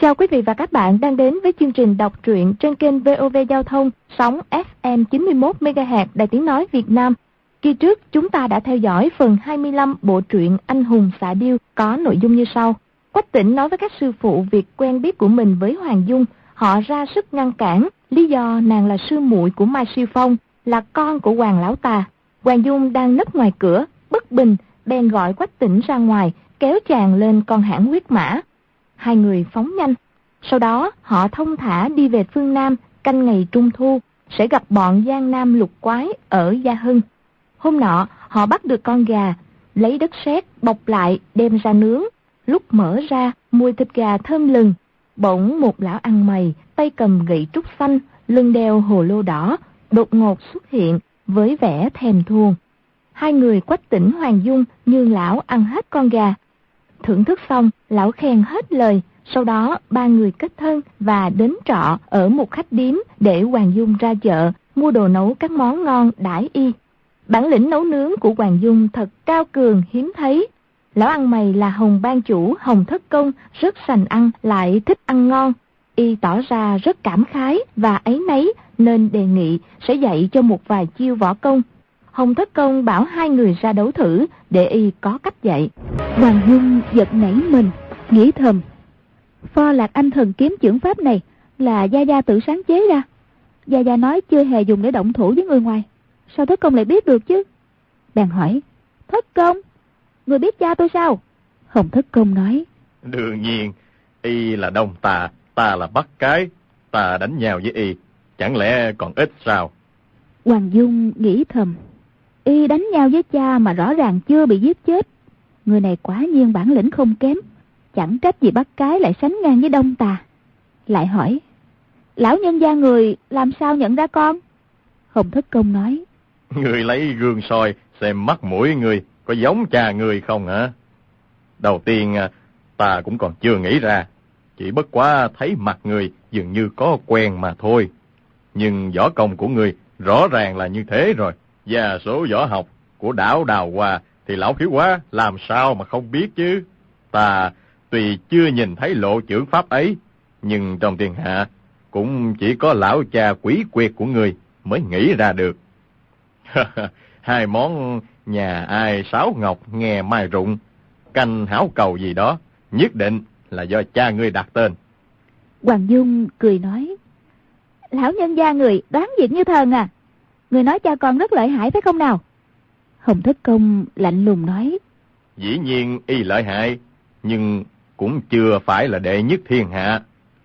Chào quý vị và các bạn đang đến với chương trình đọc truyện trên kênh VOV Giao thông, sóng FM 91 MHz Đài Tiếng nói Việt Nam. Kỳ trước chúng ta đã theo dõi phần 25 bộ truyện Anh hùng xạ điêu có nội dung như sau. Quách Tĩnh nói với các sư phụ việc quen biết của mình với Hoàng Dung, họ ra sức ngăn cản, lý do nàng là sư muội của Mai Siêu Phong, là con của Hoàng Lão Tà. Hoàng Dung đang nấp ngoài cửa, bất bình, bèn gọi Quách Tĩnh ra ngoài, kéo chàng lên con hãng huyết mã. Hai người phóng nhanh. Sau đó họ thông thả đi về phương Nam, canh ngày Trung Thu, sẽ gặp bọn Giang Nam lục quái ở Gia Hưng. Hôm nọ, họ bắt được con gà, lấy đất sét bọc lại đem ra nướng. Lúc mở ra, mùi thịt gà thơm lừng. Bỗng một lão ăn mày, tay cầm gậy trúc xanh, lưng đeo hồ lô đỏ, đột ngột xuất hiện với vẻ thèm thuồng. Hai người Quách Tĩnh Hoàng Dung như lão ăn hết con gà. Thưởng thức xong, lão khen hết lời. Sau đó ba người kết thân và đến trọ ở một khách điếm để Hoàng Dung ra chợ mua đồ nấu các món ngon đãi y. Bản lĩnh nấu nướng của Hoàng Dung thật cao cường hiếm thấy. Lão ăn mày là Hồng ban chủ Hồng Thất Công, rất sành ăn lại thích ăn ngon. Y tỏ ra rất cảm khái và áy náy nên đề nghị sẽ dạy cho một vài chiêu võ công. Hồng Thất Công bảo hai người ra đấu thử để y có cách dạy. Hoàng Dung giật nảy mình, nghĩ thầm: Pho Lạc Anh thần kiếm chưởng pháp này là Gia Gia tự sáng chế ra. Gia Gia nói chưa hề dùng để động thủ với người ngoài, sao Thất Công lại biết được chứ? Bèn hỏi: Thất Công, người biết cha tôi sao? Hồng Thất Công nói: Đương nhiên, y là Đông Tà, ta là Bắc Cái, ta đánh nhau với y, chẳng lẽ còn ít sao? Hoàng Dung nghĩ thầm: Y đánh nhau với cha mà rõ ràng chưa bị giết chết, người này quả nhiên bản lĩnh không kém, chẳng trách gì Bắc Cái lại sánh ngang với Đông Tà. Lại hỏi: Lão nhân gia người làm sao nhận ra con? Hồng Thất Công nói: Người lấy gương soi xem mắt mũi người có giống cha người không hả? Đầu tiên ta cũng còn chưa nghĩ ra, chỉ bất quá thấy mặt người dường như có quen mà thôi. Nhưng võ công của người rõ ràng là như thế rồi, và số võ học của đảo Đào Hoa thì lão khiếu quá làm sao mà không biết chứ. Ta tuy chưa nhìn thấy lộ chưởng pháp ấy, nhưng trong thiên hạ cũng chỉ có lão cha quỷ quyệt của người mới nghĩ ra được. Hai món nhà ai sáo ngọc nghe mai rụng, canh háo cầu gì đó, nhất định là do cha ngươi đặt tên. Hoàng Dung cười nói: Lão nhân gia người đoán việc như thần à. Người nói cha con rất lợi hại phải không nào? Hồng Thất Công lạnh lùng nói: Dĩ nhiên y lợi hại, nhưng cũng chưa phải là đệ nhất thiên hạ.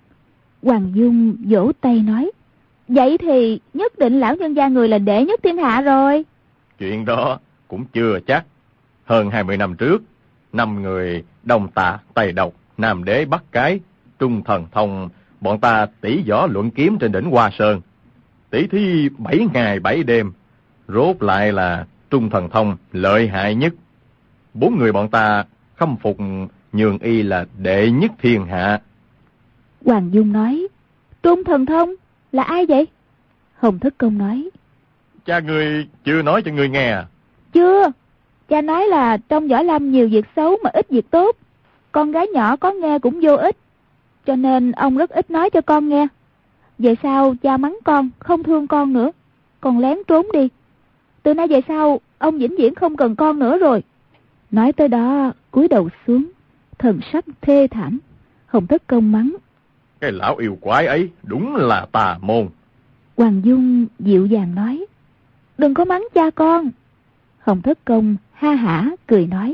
Hoàng Dung vỗ tay nói: Vậy thì nhất định lão nhân gia người là đệ nhất thiên hạ rồi. Chuyện đó cũng chưa chắc. Hơn 20 năm trước, 5 người Đông Tà, Tây Độc, Nam Đế, Bắc Cái, Trung Thần Thông, bọn ta tỷ võ luận kiếm trên đỉnh Hoa Sơn. Tỷ thí 7 ngày 7 đêm, rốt lại là Trung Thần Thông lợi hại nhất. 4 người bọn ta khâm phục nhường y là đệ nhất thiên hạ. Hoàng Dung nói: Trung Thần Thông là ai vậy? Hồng Thất Công nói: Cha ngươi chưa nói cho ngươi nghe à? Chưa. Cha nói là trong võ lâm nhiều việc xấu mà ít việc tốt, con gái nhỏ có nghe cũng vô ích, cho nên ông rất ít nói cho con nghe. Về sau cha mắng con, không thương con nữa, con lén trốn đi. Từ nay về sau ông vĩnh viễn không cần con nữa rồi. Nói tới đó cúi đầu xuống, thần sắc thê thảm. Hồng Thất Công mắng: Cái lão yêu quái ấy đúng là tà môn. Hoàng Dung dịu dàng nói: Đừng có mắng cha con. Hồng Thất Công ha hả cười nói: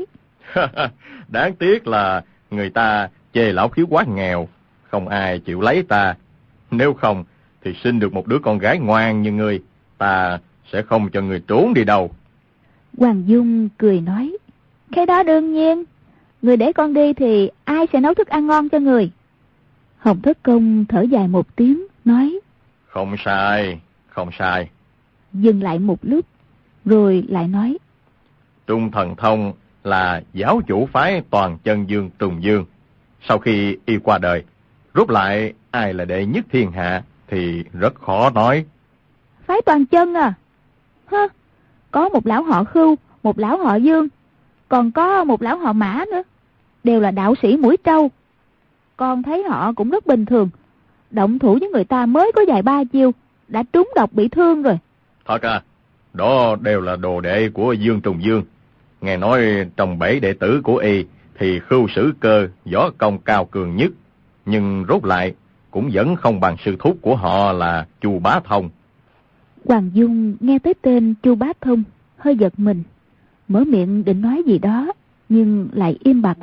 Đáng tiếc là người ta chê lão khiếu quá nghèo, không ai chịu lấy ta. Nếu không thì sinh được một đứa con gái ngoan như ngươi, ta sẽ không cho người trốn đi đâu. Hoàng Dung cười nói: Cái đó đương nhiên. Người để con đi thì ai sẽ nấu thức ăn ngon cho người? Hồng Thất Công thở dài một tiếng nói: Không sai, không sai. Dừng lại một lúc rồi lại nói: Trung Thần Thông là giáo chủ phái Toàn Chân Dương Trùng Dương. Sau khi y qua đời, rút lại ai là đệ nhất thiên hạ thì rất khó nói. Phái Toàn Chân à? Hơ, có một lão họ Khưu, một lão họ Dương, còn có một lão họ Mã nữa, đều là đạo sĩ mũi trâu. con thấy họ cũng rất bình thường. Động thủ với người ta mới có vài ba chiêu, đã trúng độc bị thương rồi. Thật à? Đó đều là đồ đệ của Dương Trùng Dương. Nghe nói trong 7 đệ tử của y thì Khưu Sử Cơ võ công cao cường nhất, nhưng rốt lại cũng vẫn không bằng sư thúc của họ là Chu Bá Thông. Hoàng Dung nghe tới tên Chu Bá Thông, hơi giật mình, mở miệng định nói gì đó, nhưng lại im bặt.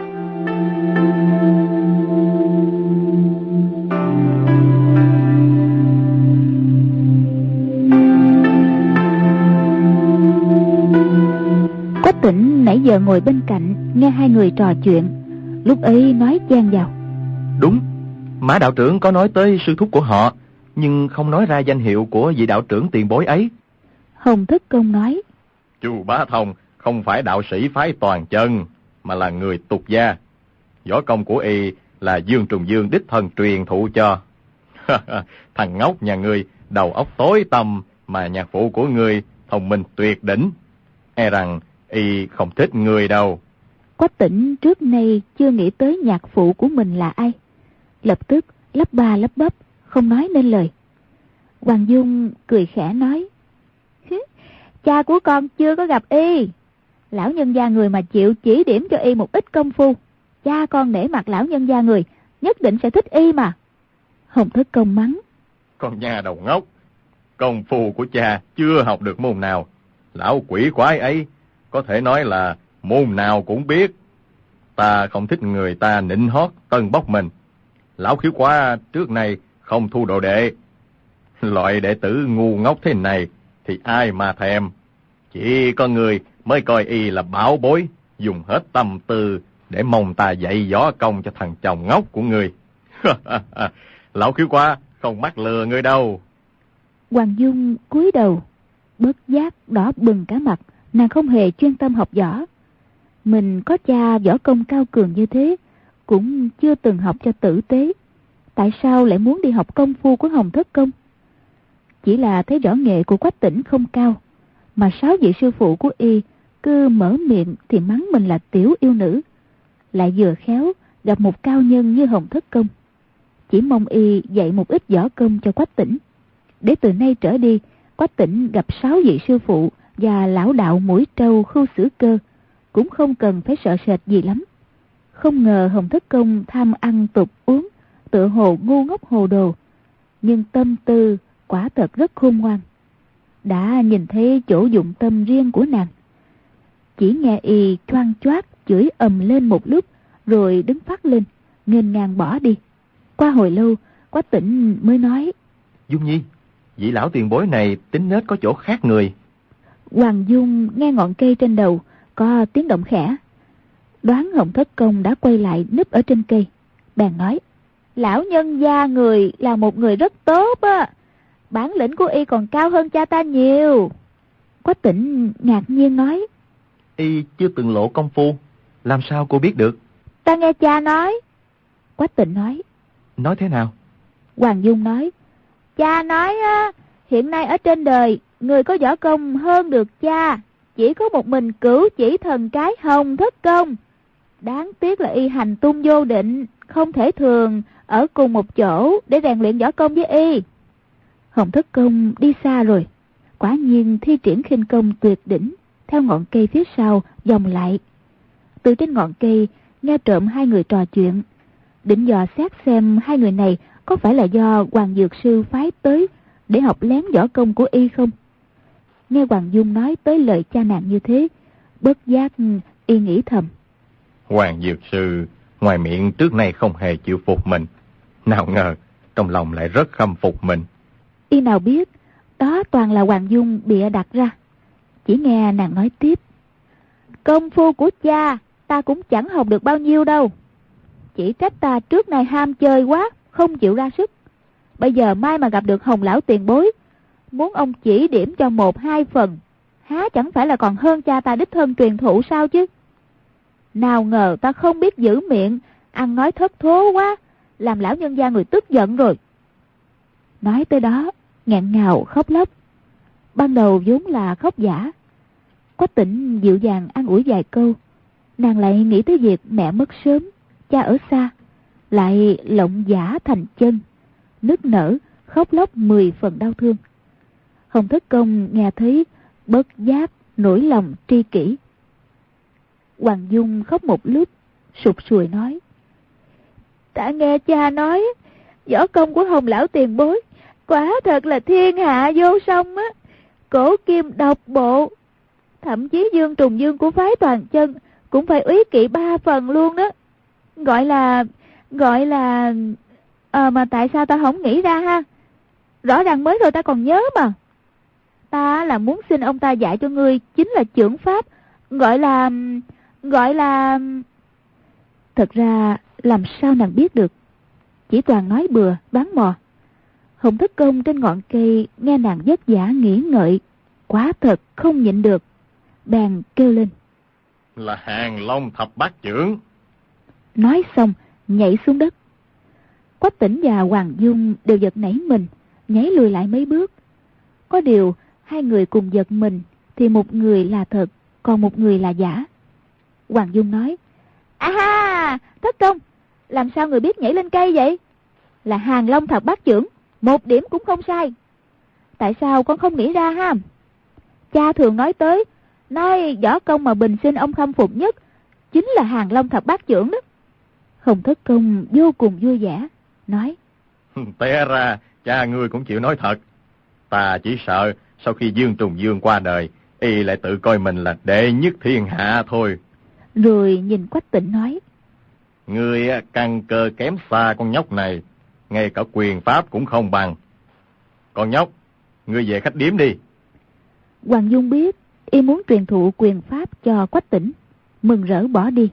Quách Tĩnh nãy giờ ngồi bên cạnh nghe hai người trò chuyện, lúc ấy nói chen vào. Đúng, Mã đạo trưởng có nói tới sư thúc của họ, nhưng không nói ra danh hiệu của vị đạo trưởng tiền bối ấy. Hồng Thức Công nói, Chu Bá Thông không phải đạo sĩ phái Toàn Chân, mà là người tục gia. Võ công của y là Dương Trùng Dương đích thân truyền thụ cho. Thằng ngốc nhà ngươi đầu óc tối tăm, mà nhạc phụ của ngươi thông minh tuyệt đỉnh. E rằng y không thích người đâu. Quách Tĩnh trước nay chưa nghĩ tới nhạc phụ của mình là ai, lập tức lắp ba lắp bắp, không nói nên lời. Hoàng Dung cười khẽ nói, cha của con chưa có gặp y. Lão nhân gia người mà chịu chỉ điểm cho y một ít công phu, cha con nể mặt lão nhân gia người, nhất định sẽ thích y mà. Hồng Thức Công mắng, Con nhà đầu ngốc, công phu của cha chưa học được môn nào. Lão quỷ quái ấy có thể nói là môn nào cũng biết. Ta không thích người ta nịnh hót tân bốc mình. Lão Khiếu Quá trước này không thu đồ đệ. Loại đệ tử ngu ngốc thế này thì ai mà thèm. Chỉ có người mới coi y là bảo bối, dùng hết tâm tư để mong ta dạy võ công cho thằng chồng ngốc của người. Lão Khiếu Quá không mắc lừa người đâu. Hoàng Dung cúi đầu, bất giác đỏ bừng cả mặt. Nàng không hề chuyên tâm học võ. Mình có cha võ công cao cường như thế, cũng chưa từng học cho tử tế, tại sao lại muốn đi học công phu của Hồng Thất Công? Chỉ là thấy võ nghệ của Quách Tĩnh không cao, mà 6 vị sư phụ của y cứ mở miệng thì mắng mình là tiểu yêu nữ, lại vừa khéo gặp một cao nhân như Hồng Thất Công. Chỉ mong y dạy một ít võ công cho Quách Tĩnh, để từ nay trở đi Quách Tĩnh gặp 6 vị sư phụ và lão đạo Mũi Trâu Khưu Sử Cơ cũng không cần phải sợ sệt gì lắm. Không ngờ Hồng Thất Công tham ăn tục uống, tựa hồ ngu ngốc hồ đồ, nhưng tâm tư quả thật rất khôn ngoan. Đã nhìn thấy chỗ dụng tâm riêng của nàng. Chỉ nghe y choang choác chửi ầm lên một lúc, rồi đứng phát lên, nghênh ngang bỏ đi. Qua hồi lâu, Quách Tĩnh mới nói, Dung Nhi, vị lão tiền bối này tính nết có chỗ khác người. Hoàng Dung nghe ngọn cây trên đầu có tiếng động khẽ, đoán Hồng Thất Công đã quay lại núp ở trên cây, bèn nói, lão nhân gia người là một người rất tốt á, bản lĩnh của y còn cao hơn cha ta nhiều. Quách Tĩnh ngạc nhiên nói, Y chưa từng lộ công phu, làm sao cô biết được? ta nghe cha nói. Quách Tĩnh nói, Nói thế nào? Hoàng Dung nói, cha nói á, hiện nay ở trên đời người có võ công hơn được cha chỉ có một mình Cửu Chỉ Thần cái Hồng Thất Công. Đáng tiếc là y hành tung vô định, không thể thường ở cùng một chỗ để rèn luyện võ công với y. Hồng Thất Công đi xa rồi, quả nhiên thi triển khinh công tuyệt đỉnh, theo ngọn cây phía sau vòng lại. Từ trên ngọn cây nghe trộm hai người trò chuyện, định dò xét xem hai người này có phải là do Hoàng Dược Sư phái tới để học lén võ công của y không. Nghe Hoàng Dung nói tới lời cha nàng như thế, bất giác y nghĩ thầm, Hoàng Dược Sư ngoài miệng trước nay không hề chịu phục mình, nào ngờ trong lòng lại rất khâm phục mình. Y nào biết đó toàn là Hoàng Dung bịa đặt ra. Chỉ nghe nàng nói tiếp, công phu của cha ta cũng chẳng học được bao nhiêu đâu, chỉ trách ta trước nay ham chơi quá, không chịu ra sức. Bây giờ mai mà gặp được Hồng lão tiền bối, muốn ông chỉ điểm cho 1-2 phần, há chẳng phải là còn hơn cha ta đích thân truyền thụ sao chứ. Nào ngờ ta không biết giữ miệng, ăn nói thất thố quá, làm lão nhân gia người tức giận rồi. Nói tới đó nghẹn ngào khóc lóc. Ban đầu vốn là khóc giả. Quách Tĩnh dịu dàng an ủi vài câu, nàng lại nghĩ tới việc mẹ mất sớm, cha ở xa, lại lộng giả thành chân, nức nở, khóc lóc 10 phần đau thương. Hồng Thất Công nghe thấy bất giác nỗi lòng tri kỷ. Hoàng Dung khóc một lúc, sụt sùi nói: "Ta nghe cha nói, võ công của Hồng lão tiền bối quả thật là thiên hạ vô song á, cổ kim độc bộ, thậm chí Dương Trùng Dương của phái Toàn Chân cũng phải úy kỵ 3 phần luôn đó. Gọi là mà tại sao ta không nghĩ ra ha? Rõ ràng mới rồi ta còn nhớ mà. Ta là muốn xin ông ta dạy cho ngươi chính là chưởng pháp, gọi là... Thật ra làm sao nàng biết được, chỉ toàn nói bừa đoán mò. Hồng Thất Công trên ngọn cây nghe nàng vất vả nghĩ ngợi, quá thật không nhịn được, bèn kêu lên: Là Hàng Long thập bát chưởng. Nói xong nhảy xuống đất. Quách Tĩnh và Hoàng Dung đều giật nảy mình, nhảy lùi lại mấy bước. Có điều hai người cùng giật mình thì một người là thật, còn một người là giả. Hoàng Dung nói: "À, Thất Công, làm sao người biết nhảy lên cây vậy? Là Hàng Long thập bát chưởng, một điểm cũng không sai. Tại sao con không nghĩ ra ha? Cha thường nói tới, nói võ công mà bình sinh ông khâm phục nhất chính là Hàng Long thập bát chưởng đó." Hồng Thất Công vô cùng vui vẻ, nói: Té ra cha ngươi cũng chịu nói thật. Ta chỉ sợ sau khi Dương Trùng Dương qua đời, y lại tự coi mình là đệ nhất thiên hạ thôi. Rồi nhìn Quách Tĩnh nói: Ngươi căn cơ kém xa con nhóc này, ngay cả quyền pháp cũng không bằng. Con nhóc, ngươi về khách điếm đi. Hoàng Dung biết y muốn truyền thụ quyền pháp cho Quách Tĩnh, mừng rỡ bỏ đi.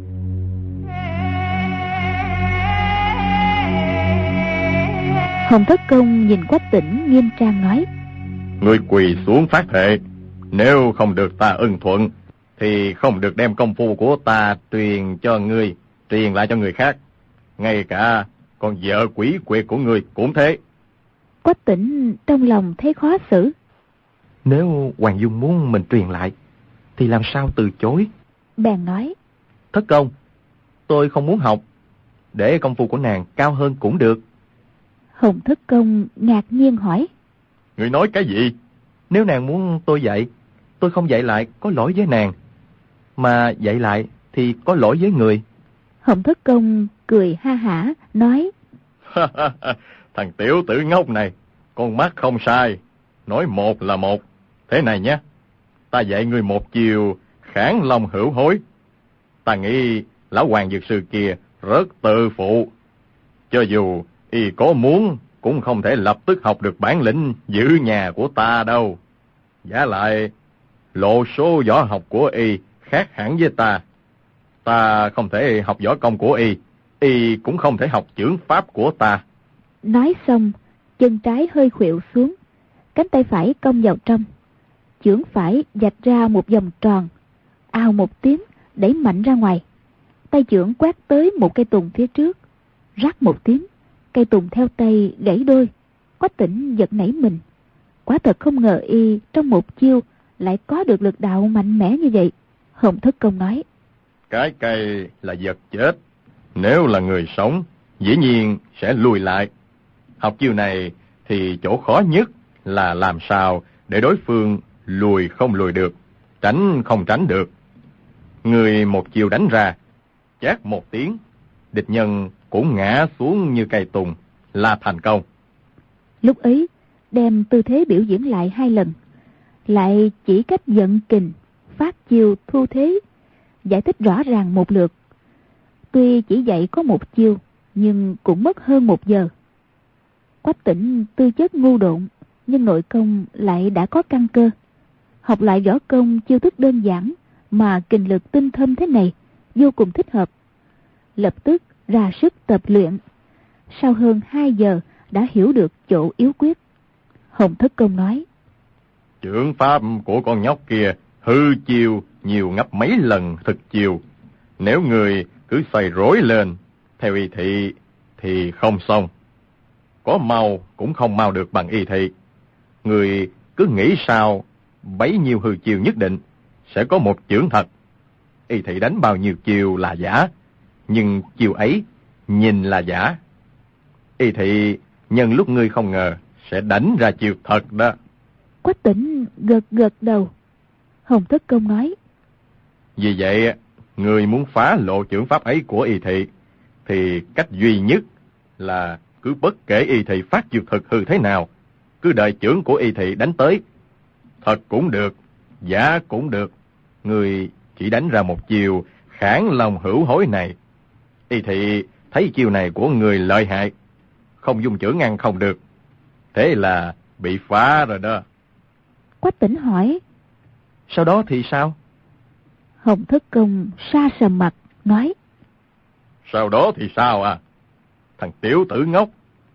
Hồng Thất Công nhìn Quách Tĩnh nghiêm trang nói: Ngươi quỳ xuống phát thệ, nếu không được ta ưng thuận thì không được đem công phu của ta truyền lại cho người khác. Ngay cả con vợ quỷ quyệt của ngươi cũng thế. Quách Tĩnh trong lòng thấy khó xử. Nếu Hoàng Dung muốn mình truyền lại thì làm sao từ chối? Bèn nói: Thất Công, tôi không muốn học, để công phu của nàng cao hơn cũng được. Hồng Thất Công ngạc nhiên hỏi: Ngươi nói cái gì? Nếu nàng muốn tôi dạy, tôi không dạy lại có lỗi với nàng, mà dạy lại thì có lỗi với người. Hồng Thất Công cười ha hả nói: Thằng tiểu tử ngốc này, con mắt không sai, nói một là một. Thế này nhé, ta dạy ngươi một chiều kháng long hữu hối. Ta nghĩ lão Hoàng Dược Sư kia rất tự phụ, cho dù y có muốn cũng không thể lập tức học được bản lĩnh giữ nhà của ta đâu. Giả lại lộ số võ học của y khác hẳn với ta. Ta không thể học võ công của y cũng không thể học chưởng pháp của ta. Nói xong, chân trái hơi khuỵu xuống, cánh tay phải cong vào trong, chưởng phải vạch ra một vòng tròn, ào một tiếng đẩy mạnh ra ngoài. Tay chưởng quát tới một cây tùng phía trước, rắc một tiếng, cây tùng theo tay gãy đôi. Quách Tĩnh giật nảy mình, quả thật không ngờ y trong một chiêu lại có được lực đạo mạnh mẽ như vậy. Hồng Thất Công nói: Cái cây là vật chết, nếu là người sống dĩ nhiên sẽ lùi lại. Học chiêu này thì chỗ khó nhất là làm sao để đối phương lùi không lùi được, tránh không tránh được. Người một chiêu đánh ra, chát một tiếng, địch nhân cũng ngã xuống như cây tùng, là thành công. Lúc ấy đem tư thế biểu diễn lại 2 lần, lại chỉ cách vận kình, phát chiêu, thu thế, giải thích rõ ràng một lượt. Tuy chỉ dạy có một chiêu, nhưng cũng mất hơn 1 giờ. Quách Tĩnh tư chất ngu độn, nhưng nội công lại đã có căn cơ. Học lại võ công chiêu thức đơn giản mà kình lực tinh thâm thế này vô cùng thích hợp. Lập tức ra sức tập luyện. Sau hơn 2 giờ đã hiểu được chỗ yếu quyết. Hồng Thất Công nói: Chưởng pháp của con nhóc kia hư chiêu nhiều gấp mấy lần thực chiêu. Nếu người cứ xoay rối lên theo y thị thì không xong. Có mau cũng không mau được bằng y thị. Người cứ nghĩ sao bấy nhiêu hư chiêu nhất định sẽ có một chưởng thật. Y thị đánh bao nhiêu chiêu là giả, nhưng chiêu ấy nhìn là giả. Y thị nhân lúc ngươi không ngờ sẽ đánh ra chiều thật đó. Quách Tĩnh gật gật đầu. Hồng Thất Công nói: Vì vậy, ngươi muốn phá lộ chưởng pháp ấy của y thị, thì cách duy nhất là cứ bất kể y thị phát chiêu thực hư thế nào, cứ đợi chưởng của y thị đánh tới. Thật cũng được, giả cũng được, ngươi chỉ đánh ra một chiều khản lòng hữu hối này. Y thị thấy chiều này của người lợi hại, không dùng chưởng ngăn không được, thế là bị phá rồi đó. Quách Tĩnh hỏi: Sau đó thì sao? Hồng Thất Công sa sầm mặt nói: Sau đó thì sao à? Thằng tiểu tử ngốc,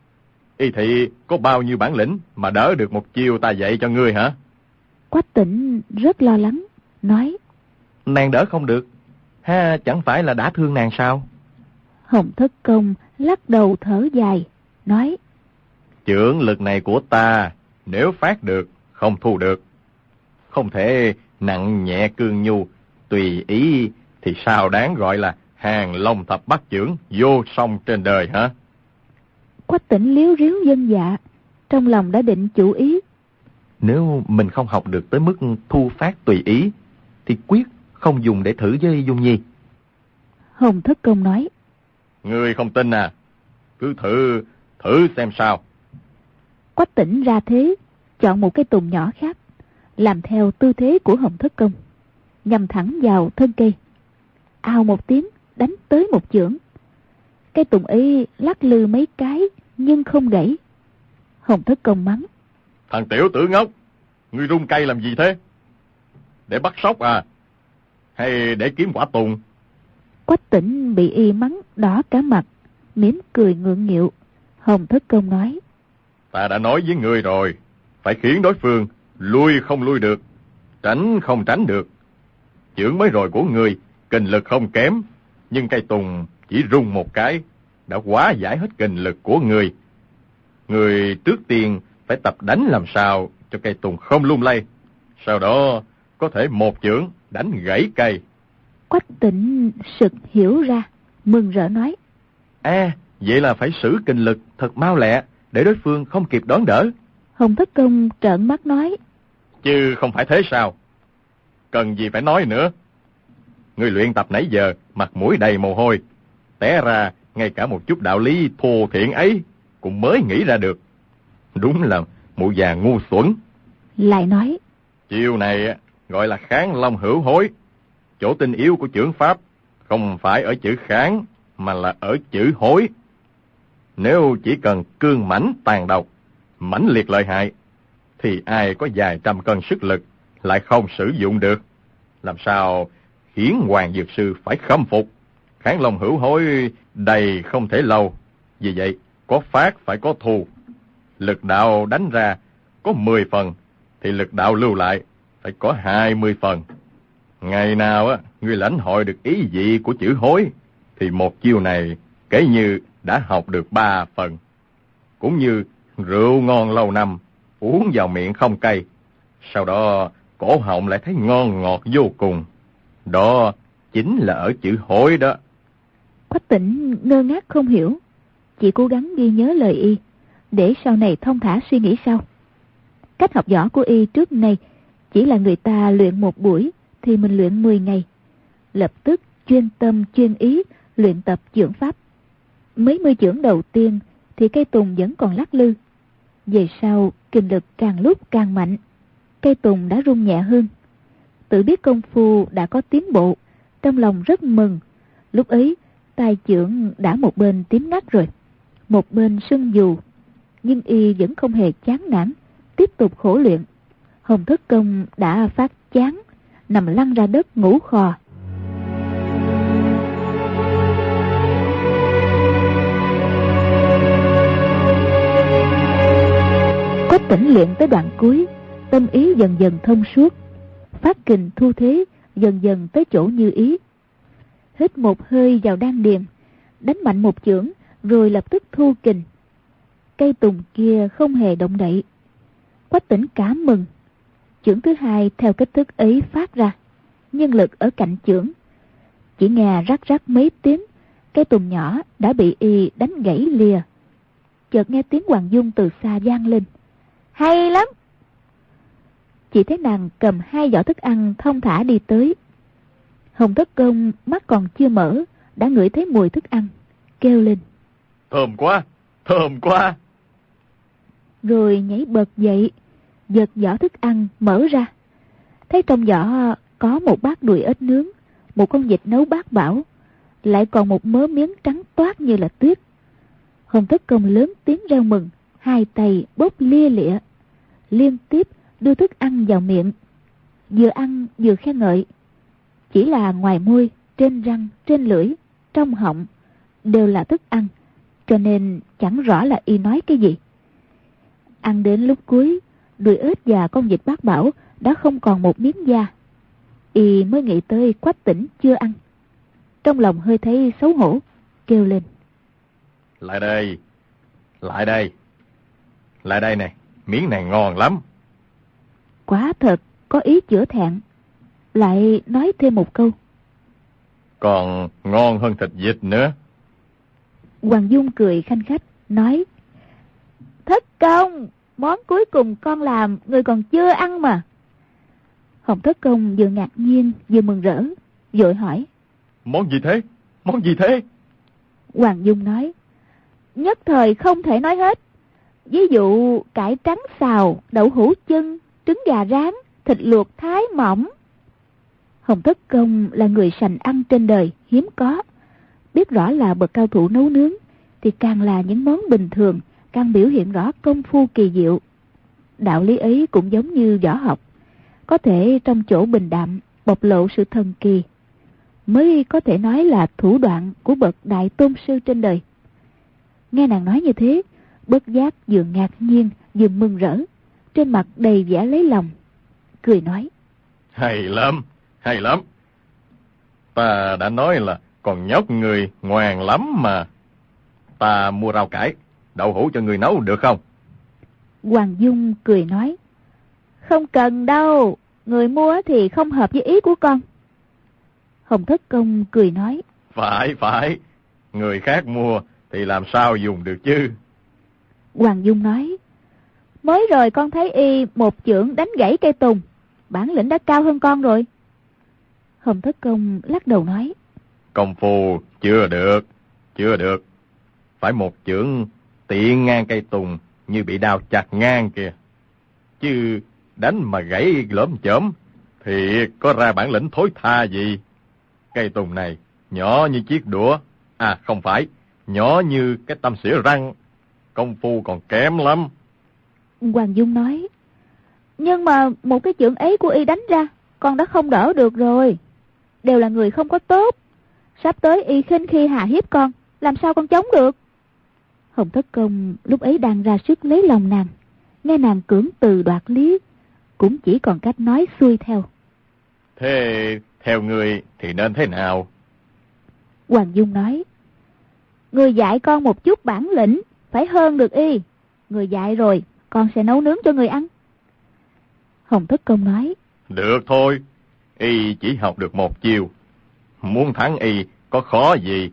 y thị có bao nhiêu bản lĩnh mà đỡ được một chiều ta dạy cho ngươi hả? Quách Tĩnh rất lo lắng, nói: Nàng đỡ không được, ha, chẳng phải là đã thương nàng sao? Hồng Thất Công lắc đầu thở dài, nói: Chưởng lực này của ta, nếu phát được, không thu được. Không thể nặng nhẹ cương nhu, tùy ý, thì sao đáng gọi là hàng long thập bát chưởng vô song trên đời hả? Quách Tĩnh liếu riếu dân dạ, trong lòng đã định chủ ý. Nếu mình không học được tới mức thu phát tùy ý, thì quyết không dùng để thử với Dung Nhi. Hồng Thất Công nói: Ngươi không tin à? Cứ thử xem sao. Quách Tĩnh ra thế, chọn một cây tùng nhỏ khác, làm theo tư thế của Hồng Thất Công, nhằm thẳng vào thân cây. Ào một tiếng, đánh tới một chưởng. Cây tùng ấy lắc lư mấy cái, nhưng không gãy. Hồng Thất Công mắng: Thằng tiểu tử ngốc, ngươi rung cây làm gì thế? Để bắt sóc à? Hay để kiếm quả tùng? Quách Tĩnh bị y mắng đỏ cả mặt, mỉm cười ngượng nghịu. Hồng Thất Công nói: Ta đã nói với ngươi rồi, phải khiến đối phương lui không lui được, tránh không tránh được. Chưởng mới rồi của ngươi, kình lực không kém, nhưng cây tùng chỉ rung một cái, đã hóa giải hết kình lực của ngươi. Ngươi trước tiên phải tập đánh làm sao cho cây tùng không lung lay, sau đó có thể một chưởng đánh gãy cây. Quách Tĩnh sực hiểu ra, mừng rỡ nói: Vậy là phải sử kình lực thật mau lẹ, để đối phương không kịp đón đỡ. Hồng Thất Công trợn mắt nói: Chứ không phải thế sao? Cần gì phải nói nữa? Ngươi luyện tập nãy giờ, mặt mũi đầy mồ hôi, té ra ngay cả một chút đạo lý thô thiện ấy cũng mới nghĩ ra được. Đúng là mụ già ngu xuẩn. Lại nói: Chiêu này gọi là kháng long hữu hối. Chỗ tinh yếu của chưởng pháp không phải ở chữ kháng, mà là ở chữ hối. Nếu chỉ cần cương mãnh tàn độc, mãnh liệt lợi hại, thì ai có vài trăm cân sức lực lại không sử dụng được. Làm sao khiến Hoàng Dược Sư phải khâm phục? Kháng long hữu hối đầy không thể lâu. Vì vậy, có phát phải có thu. Lực đạo đánh ra có 10 phần, thì lực đạo lưu lại phải có 20 phần. Ngày nào ngươi lãnh hội được ý vị của chữ hối, thì một chiêu này kể như đã học được 3 phần. Cũng như rượu ngon lâu năm, uống vào miệng không cay, sau đó cổ họng lại thấy ngon ngọt vô cùng. Đó chính là ở chữ hối đó. Quách Tĩnh ngơ ngác không hiểu, chỉ cố gắng ghi nhớ lời y, để sau này thông thả suy nghĩ sau. Cách học võ của y trước nay chỉ là người ta luyện một buổi thì mình luyện 10 ngày, lập tức chuyên tâm chuyên ý luyện tập chưởng pháp. Mấy mươi chưởng đầu tiên thì cây tùng vẫn còn lắc lư, về sau kình lực càng lúc càng mạnh, cây tùng đã rung nhẹ hơn. Tự biết công phu đã có tiến bộ, trong lòng rất mừng. Lúc ấy tay chưởng đã một bên tím ngắt rồi, một bên sưng dù, nhưng y vẫn không hề chán nản, tiếp tục khổ luyện. Hồng Thất Công đã phát chán, nằm lăn ra đất ngủ khò. Quách Tĩnh luyện tới đoạn cuối, tâm ý dần dần thông suốt, phát kình thu thế dần dần tới chỗ như ý. Hít một hơi vào đan điền, đánh mạnh một chưởng, rồi lập tức thu kình. Cây tùng kia không hề động đậy. Quách Tĩnh cảm mừng. Chưởng thứ hai theo cách thức ấy phát ra, nhân lực ở cạnh chưởng. Chỉ nghe rắc rắc mấy tiếng, cây tùng nhỏ đã bị y đánh gãy lìa. Chợt nghe tiếng Hoàng Dung từ xa vang lên: "Hay lắm!" Chỉ thấy nàng cầm 2 giỏ thức ăn thong thả đi tới. Hồng Thất Công mắt còn chưa mở đã ngửi thấy mùi thức ăn, kêu lên: "Thơm quá, thơm quá!" Rồi nhảy bật dậy, giật giỏ thức ăn mở ra. Thấy trong giỏ có một bát đùi ếch nướng, một con vịt nấu bát bảo, lại còn một mớ miếng trắng toát như là tuyết. Hồng Thất Công lớn tiếng reo mừng, 2 tay bóp lia lịa, liên tiếp đưa thức ăn vào miệng, vừa ăn vừa khen ngợi. Chỉ là ngoài môi, trên răng, trên lưỡi, trong họng đều là thức ăn, cho nên chẳng rõ là y nói cái gì. Ăn đến lúc cuối, đùi ếch và con vịt bát bảo đã không còn một miếng da. Y mới nghĩ tới Quách Tĩnh chưa ăn, trong lòng hơi thấy xấu hổ, kêu lên: "Lại đây, lại đây, lại đây này, miếng này ngon lắm." Quả thật có ý chữa thẹn, lại nói thêm một câu: "Còn ngon hơn thịt vịt nữa." Hoàng Dung cười khanh khách, nói: "Thất Công, món cuối cùng con làm người còn chưa ăn mà." Hồng Thất Công vừa ngạc nhiên vừa mừng rỡ, vội hỏi: "Món gì thế? Món gì thế?" Hoàng Dung nói: "Nhất thời không thể nói hết. Ví dụ cải trắng xào, đậu hũ chân, trứng gà rán, thịt luộc thái mỏng." Hồng Thất Công là người sành ăn trên đời hiếm có, biết rõ là bậc cao thủ nấu nướng, thì càng là những món bình thường, càng biểu hiện rõ công phu kỳ diệu. Đạo lý ấy cũng giống như võ học, có thể trong chỗ bình đạm bộc lộ sự thần kỳ, mới có thể nói là thủ đoạn của bậc đại tôn sư trên đời. Nghe nàng nói như thế, bất giác vừa ngạc nhiên vừa mừng rỡ, trên mặt đầy vẻ lấy lòng, cười nói: "Hay lắm, hay lắm. Ta đã nói là con nhóc người ngoan lắm mà. Ta mua rau cải, đậu hũ cho người nấu được không?" Hoàng Dung cười nói: "Không cần đâu, người mua thì không hợp với ý của con." Hồng Thất Công cười nói: Phải, người khác mua thì làm sao dùng được chứ." Hoàng Dung nói: "Mới rồi con thấy y một chưởng đánh gãy cây tùng, bản lĩnh đã cao hơn con rồi." Hồng Thất Công lắc đầu nói: "Công phu chưa được. Phải một chưởng tiện ngang cây tùng như bị đao chặt ngang kìa. Chứ đánh mà gãy lởm chởm thì có ra bản lĩnh thối tha gì. Cây tùng này nhỏ như chiếc đũa, không phải, nhỏ như cái tăm xỉa răng. Công phu còn kém lắm." Hoàng Dung nói: "Nhưng mà một cái chưởng ấy của y đánh ra, con đã không đỡ được rồi. Đều là người không có tốt, sắp tới y khinh khi hà hiếp con, làm sao con chống được?" Hồng Thất Công lúc ấy đang ra sức lấy lòng nàng, nghe nàng cưỡng từ đoạt lý, cũng chỉ còn cách nói xuôi theo. "Thế theo người thì nên thế nào?" Hoàng Dung nói: "Người dạy con một chút bản lĩnh, phải hơn được y. Người dạy rồi, con sẽ nấu nướng cho người ăn." Hồng Thất Công nói: "Được thôi, y chỉ học được một chiều. Muốn thắng y có khó gì.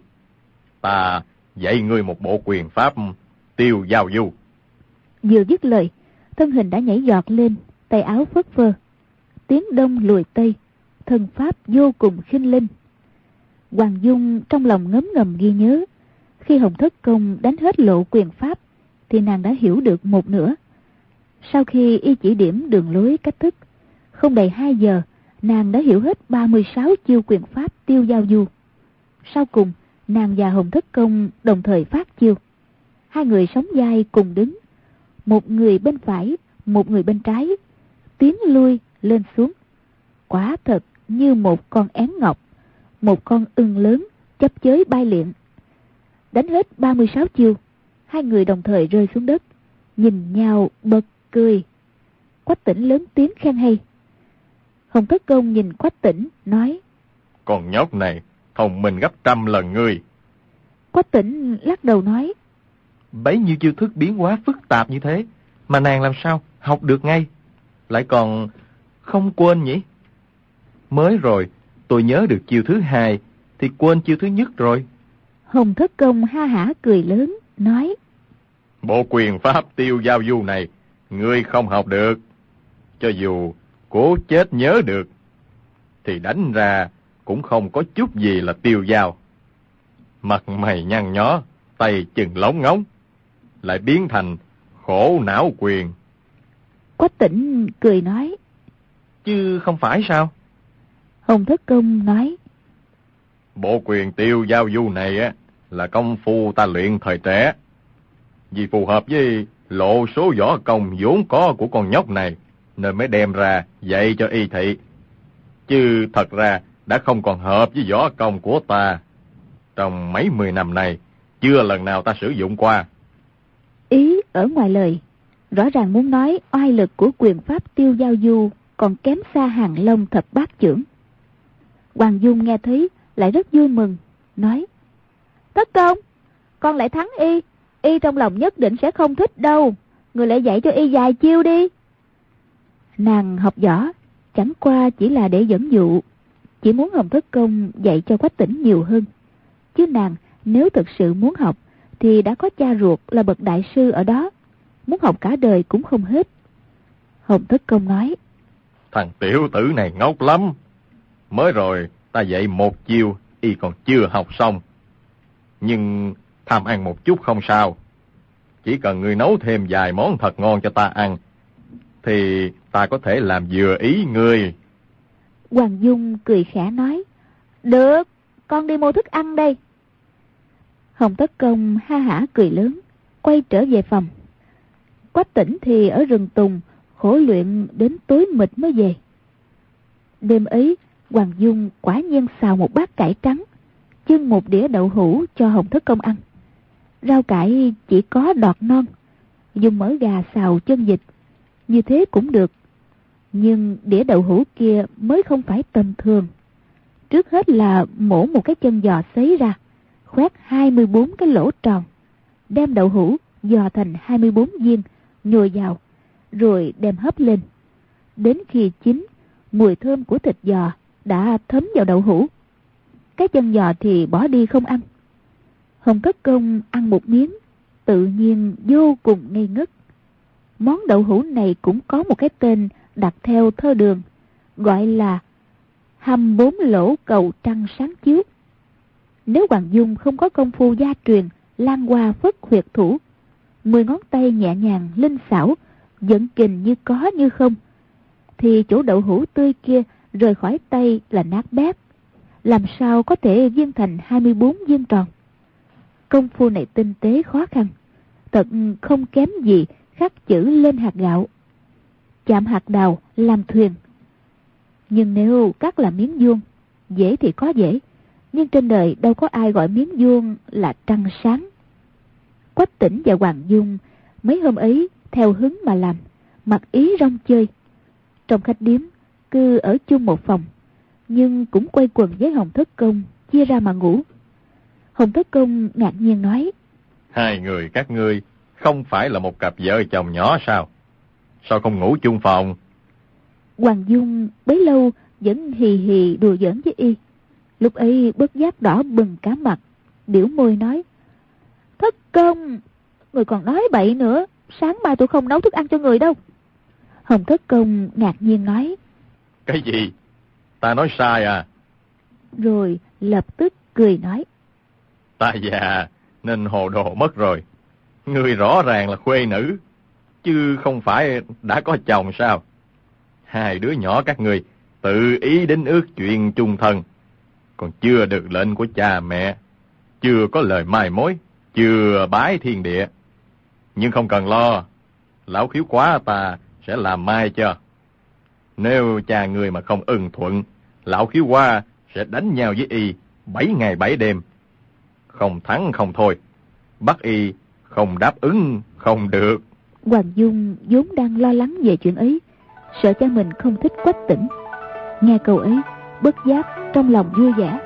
Ta dạy ngươi một bộ quyền pháp tiêu giao du." Vừa dứt lời, thân hình đã nhảy giọt lên, tay áo phất phơ, tiến đông lùi tây, thân pháp vô cùng khinh linh. Hoàng Dung trong lòng ngấm ngầm ghi nhớ, khi Hồng Thất Công đánh hết lộ quyền pháp thì nàng đã hiểu được một nửa. Sau khi y chỉ điểm đường lối cách thức, không đầy 2 giờ nàng đã hiểu hết 36 chiêu quyền pháp tiêu giao du. Sau cùng nàng và Hồng Thất Công đồng thời phát chiêu, 2 người sóng vai cùng đứng, một người bên phải, một người bên trái, tiến lui lên xuống, quả thật như một con én ngọc, một con ưng lớn chấp chới bay liệng. Đánh hết 36 chiêu, 2 người đồng thời rơi xuống đất, nhìn nhau bật cười. Quách Tĩnh lớn tiếng khen hay. Hồng Thất Công nhìn Quách Tĩnh nói: "Con nhóc này thông minh gấp 100 lần ngươi." Quách Tĩnh lắc đầu nói: Bấy nhiêu chiêu thức biến hóa phức tạp như thế, mà nàng làm sao học được ngay, lại còn không quên nhỉ? Mới rồi tôi nhớ được chiêu thứ 2 thì quên chiêu thứ nhất rồi. Hồng Thất Công ha hả cười lớn, nói: Bộ quyền pháp Tiêu Giao Du này, ngươi không học được. Cho dù cố chết nhớ được, thì đánh ra cũng không có chút gì là tiêu dao. Mặt mày nhăn nhó, tay chừng lóng ngóng, lại biến thành khổ não quyền. Quách Tĩnh cười nói: Chứ không phải sao? Hồng Thất Công nói: Bộ quyền Tiêu Giao Du này á là công phu ta luyện thời trẻ, vì phù hợp với lộ số võ công vốn có của con nhóc này, nên mới đem ra dạy cho y thị. Chứ thật ra đã không còn hợp với võ công của ta. Trong mấy 10 năm này, chưa lần nào ta sử dụng qua. Ý ở ngoài lời, rõ ràng muốn nói oai lực của quyền pháp Tiêu Giao Du còn kém xa Hàng Long Thập Bát Chưởng. Hoàng Dung nghe thấy lại rất vui mừng, nói: Thất Công, con lại thắng y. Y trong lòng nhất định sẽ không thích đâu. Người lại dạy cho y vài chiêu đi. Nàng học võ chẳng qua chỉ là để dẫn dụ, chỉ muốn Hồng Thất Công dạy cho Quách Tĩnh nhiều hơn. Chứ nàng nếu thực sự muốn học thì đã có cha ruột là bậc đại sư ở đó, muốn học cả đời cũng không hết. Hồng Thất Công nói: Thằng tiểu tử này ngốc lắm. Mới rồi ta dạy một chiêu, y còn chưa học xong. Nhưng tham ăn một chút không sao. Chỉ cần ngươi nấu thêm vài món thật ngon cho ta ăn, thì ta có thể làm vừa ý ngươi. Hoàng Dung cười khẽ nói: Được, con đi mua thức ăn đây. Hồng Thất Công ha hả cười lớn, quay trở về phòng. Quách Tĩnh thì ở rừng tùng khổ luyện đến tối mịt mới về. Đêm ấy, Hoàng Dung quả nhiên xào một bát cải trắng, chưng một đĩa đậu hũ cho Hồng Thất Công ăn. Rau cải chỉ có đọt non, dùng mỡ gà xào chân vịt, như thế cũng được. Nhưng đĩa đậu hũ kia mới không phải tầm thường. Trước hết là mổ một cái chân giò xấy ra, khoét 24 cái lỗ tròn, đem đậu hũ giò thành 24 viên, nhồi vào, rồi đem hấp lên. Đến khi chín, mùi thơm của thịt giò đã thấm vào đậu hũ. Cái chân giò thì bỏ đi không ăn. Hồng Thất Công ăn một miếng, tự nhiên vô cùng ngây ngất. Món đậu hũ này cũng có một cái tên đặt theo thơ Đường, gọi là hầm 4 lỗ cầu trăng sáng chiếu. Nếu Hoàng Dung không có công phu gia truyền lan hoa phất huyệt thủ, 10 ngón tay nhẹ nhàng linh xảo, dẫn kình như có như không, thì chỗ đậu hũ tươi kia rời khỏi tay là nát bét, làm sao có thể viên thành 24 viên tròn. Công phu này tinh tế khó khăn, thật không kém gì khắc chữ lên hạt gạo, chạm hạt đào làm thuyền. Nhưng nếu cắt làm miếng vuông, dễ thì có dễ, nhưng trên đời đâu có ai gọi miếng vuông là trăng sáng. Quách Tĩnh và Hoàng Dung mấy hôm ấy theo hứng mà làm, mặc ý rong chơi. Trong khách điếm cứ ở chung một phòng, nhưng cũng quay quần với Hồng Thất Công, chia ra mà ngủ. Hồng Thất Công ngạc nhiên nói: Hai người các ngươi không phải là một cặp vợ chồng nhỏ sao? Sao không ngủ chung phòng? Hoàng Dung bấy lâu vẫn hì hì đùa giỡn với y. Lúc ấy bất giác đỏ bừng cả mặt, biểu môi nói: Thất Công, người còn nói bậy nữa, sáng mai tôi không nấu thức ăn cho người đâu. Hồng Thất Công ngạc nhiên nói: Cái gì? Ta nói sai à? Rồi lập tức cười nói: Ta già nên hồ đồ mất rồi. Ngươi rõ ràng là khuê nữ, chứ không phải đã có chồng sao? Hai đứa nhỏ các ngươi tự ý đến ước chuyện chung thân, còn chưa được lệnh của cha mẹ, chưa có lời mai mối, chưa bái thiên địa. Nhưng không cần lo, lão khiếu quá ta sẽ làm mai cho. Nếu cha người mà không ưng thuận, lão khiếu quá sẽ đánh nhau với y 7 ngày 7 đêm. Không thắng không thôi, bắt y không đáp ứng không được. Hoàng Dung vốn đang lo lắng về chuyện ấy, sợ cha mình không thích Quách Tĩnh. Nghe câu ấy, bất giác trong lòng vui vẻ.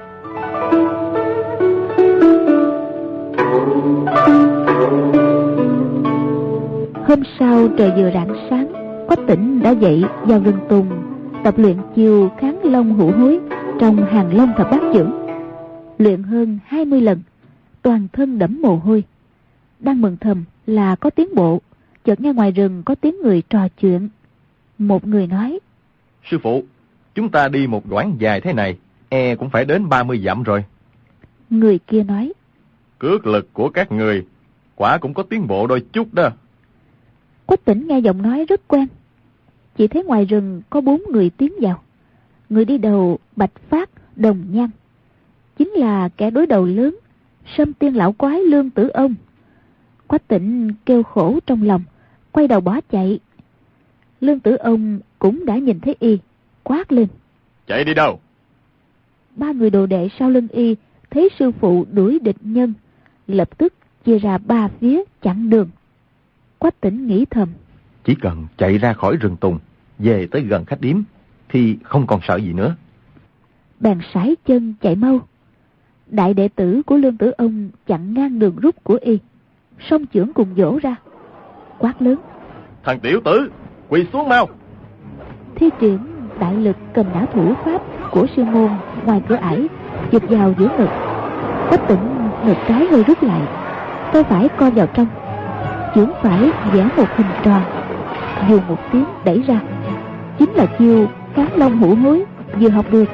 Hôm sau trời vừa rạng sáng, Quách Tĩnh đã dậy vào rừng tùng tập luyện chiêu Kháng Long Hữu Hối trong Hàng Long Thập Bát Chưởng. Luyện hơn 20 lần, toàn thân đẫm mồ hôi. Đang mừng thầm là có tiến bộ, chợt nghe ngoài rừng có tiếng người trò chuyện. Một người nói: Sư phụ, chúng ta đi một đoạn dài thế này, cũng phải đến 30 dặm rồi. Người kia nói: Cước lực của các người quả cũng có tiến bộ đôi chút đó. Quách Tĩnh nghe giọng nói rất quen. Chỉ thấy ngoài rừng có 4 người tiến vào. Người đi đầu Bạch Phát, Đồng Nhan, chính là kẻ đối đầu lớn, Sâm Tiên lão quái Lương Tử Ông. Quách Tĩnh kêu khổ trong lòng, quay đầu bỏ chạy. Lương Tử Ông cũng đã nhìn thấy y, quát lên: Chạy đi đâu? 3 người đồ đệ sau lưng y thấy sư phụ đuổi địch nhân, lập tức chia ra 3 phía chặn đường. Quách Tĩnh nghĩ thầm: Chỉ cần chạy ra khỏi rừng tùng, về tới gần khách điếm, thì không còn sợ gì nữa. Bèn sải chân chạy mau. Đại đệ tử của Lương Tử Ông chặn ngang đường rút của y, song chưởng cùng vỗ ra, quát lớn: Thằng tiểu tử, quỳ xuống mau! Thi triển đại lực cầm nã thủ pháp của sư môn ngoài cửa ải, chụp vào giữa ngực. Quách Tĩnh ngực trái hơi rút lại, tay phải co vào trong, chưởng phải vẽ một hình tròn, dùng một tiếng đẩy ra, chính là chiêu Kháng Long Hữu Hối vừa học được.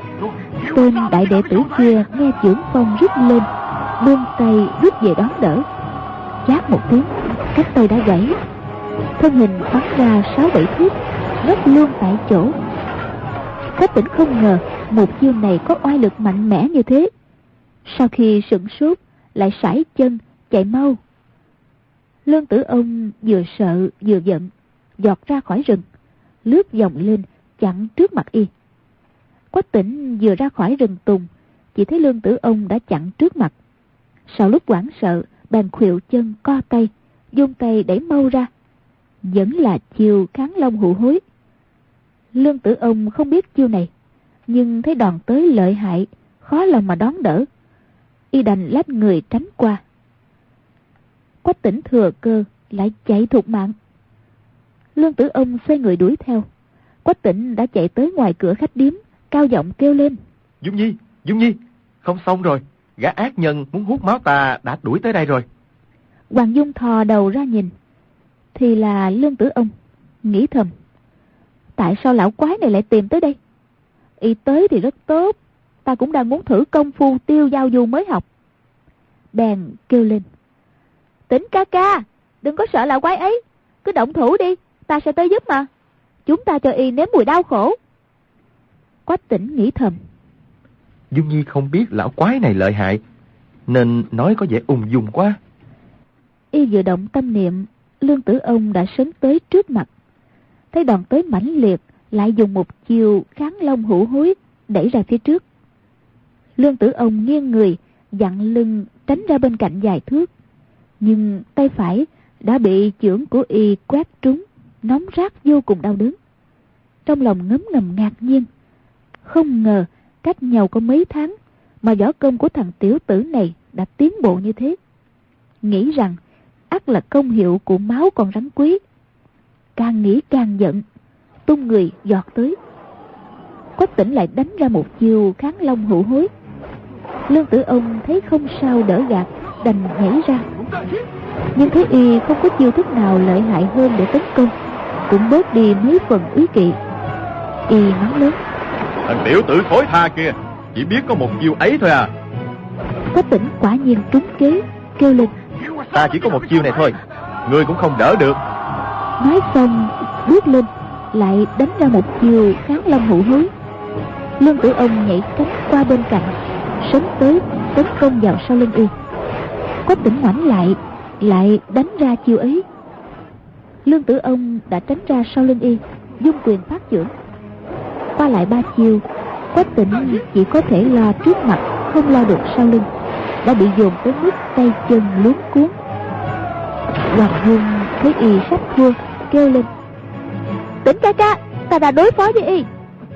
Tên đại đệ tử kia nghe chưởng phong rút lên, buông tay rút về đón đỡ. Chát một tiếng, cánh tay đã gãy, thân hình bắn ra 6-7 thước, ngất luôn tại chỗ. Quách Tĩnh không ngờ một chiêu này có oai lực mạnh mẽ như thế. Sau khi sửng sốt, lại sải chân chạy mau. Lương Tử Ông vừa sợ vừa giận, giọt ra khỏi rừng, lướt vòng lên chặn trước mặt y. Quách Tĩnh vừa ra khỏi rừng tùng, chỉ thấy Lương Tử Ông đã chặn trước mặt. Sau lúc hoảng sợ, bèn khuỵu chân co tay, vung tay đẩy mau ra, vẫn là chiêu Kháng Long Hữu Hối. Lương Tử Ông không biết chiêu này, nhưng thấy đòn tới lợi hại, khó lòng mà đón đỡ, y đành lách người tránh qua. Quách Tĩnh thừa cơ lại chạy thục mạng. Lương Tử Ông xoay người đuổi theo. Quách Tĩnh đã chạy tới ngoài cửa khách điếm, cao giọng kêu lên: Dung Nhi, Dung Nhi, không xong rồi, gã ác nhân muốn hút máu ta đã đuổi tới đây rồi. Hoàng Dung thò đầu ra nhìn, thì là Lương Tử Ông. Nghĩ thầm: tại sao lão quái này lại tìm tới đây? Y tới thì rất tốt, ta cũng đang muốn thử công phu tiêu giao du mới học. Bèn kêu lên: Tĩnh ca ca, đừng có sợ lão quái ấy, cứ động thủ đi, ta sẽ tới giúp mà. Chúng ta cho y nếm mùi đau khổ. Quách Tĩnh nghĩ thầm: Dung Nhi không biết lão quái này lợi hại, nên nói có vẻ ung dung quá. Y vừa động tâm niệm, Lương Tử Ông đã sấn tới trước mặt. Thấy đòn tới mãnh liệt, lại dùng một chiêu Kháng Long Hữu Hối đẩy ra phía trước. Lương Tử Ông nghiêng người, dặn lưng tránh ra bên cạnh vài thước, nhưng tay phải đã bị chưởng của y quét trúng, nóng rát vô cùng đau đớn. Trong lòng ngấm ngầm ngạc nhiên, không ngờ cách nhau có mấy tháng mà võ công của thằng tiểu tử này đã tiến bộ như thế. Nghĩ rằng ắt là công hiệu của máu con rắn quý. Càng nghĩ càng giận, tung người giọt tới. Quách Tĩnh lại đánh ra một chiêu Kháng Long Hữu Hối. Lương Tử Ông thấy không sao đỡ gạt, đành nhảy ra. Nhưng thấy y không có chiêu thức nào lợi hại hơn để tấn công, cũng bớt đi mấy phần úy kỵ. Y mắng lớn: Thằng tiểu tử thối tha kia, chỉ biết có một chiêu ấy thôi à? Quách Tĩnh quả nhiên trúng kế, kêu lên: Ta chỉ có một chiêu này thôi, ngươi cũng không đỡ được. Nói xong bước lên, lại đánh ra một chiêu Kháng Long Hữu Hối. Lương Tử Ông nhảy cánh qua bên cạnh, sấn tới tấn công vào sau lưng y. Quách Tĩnh ngoảnh lại đánh ra chiêu ấy. Lương Tử Ông đã tránh ra sau lưng y, dung quyền phát chưởng. Qua lại 3 chiêu, Quách Tĩnh chỉ có thể lo trước mặt, không lo được sau lưng, đã bị dồn tới mức tay chân luống cuống. Hoàng Dung thấy y sắp thua, kêu lên: Tĩnh ca ca, ta đã đối phó với y.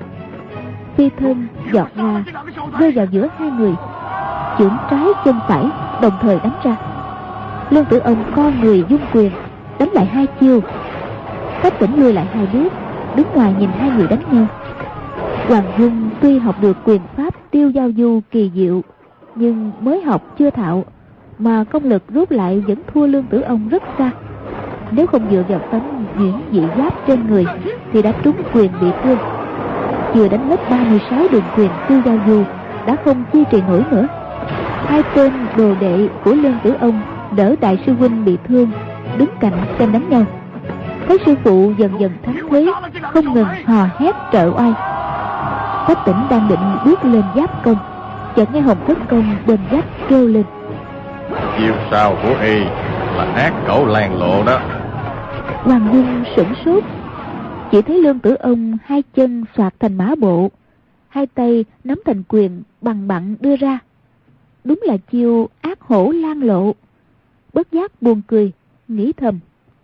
Phi thân giọt ra, rơi vào giữa hai người, chưởng trái chân phải đồng thời đánh ra. Lương Tử Ông co người dung quyền đánh lại 2 chiêu. Quách Tĩnh lùi lại 2 bước, đứng ngoài nhìn hai người đánh nhau. Hoàng Dung tuy học được quyền pháp tiêu giao du kỳ diệu, nhưng mới học chưa thạo, mà công lực rút lại vẫn thua Lương Tử Ông rất xa. Nếu không dựa vào tấm nhuyễn dị giáp trên người thì đã trúng quyền bị thương. Chưa đánh hết 36 đường quyền, Tiêu Giao Du đã không chi trì nổi nữa. Hai tên đồ đệ của Lương Tử Ông đỡ đại sư huynh bị thương, đứng cạnh xem đánh nhau. Thấy sư phụ dần dần thắng thế, không ngừng hò hét trợ oai. Quách Tĩnh đang định bước lên giáp công, chợt nghe Hồng Thất Công bên vách kêu lên: chiêu sao của y là ác cẩu lan lộ đó. Hoàng Dung sửng sốt, chỉ thấy Lương Tử Ông hai chân xoạc thành mã bộ, hai tay nắm thành quyền bằng bặn đưa ra. Đúng là chiêu ác hổ lan lộ. Bất giác buồn cười, nghĩ thầm: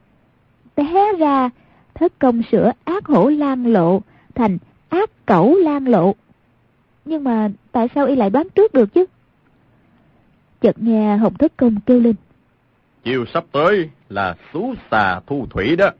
té ra Thất Công sửa ác hổ lan lộ thành ác cẩu lan lộ. Nhưng mà tại sao y lại đoán trước được chứ? Chợt nghe Hồng Thất Công kêu lên: chiêu sắp tới là xú xà thu thủy đó.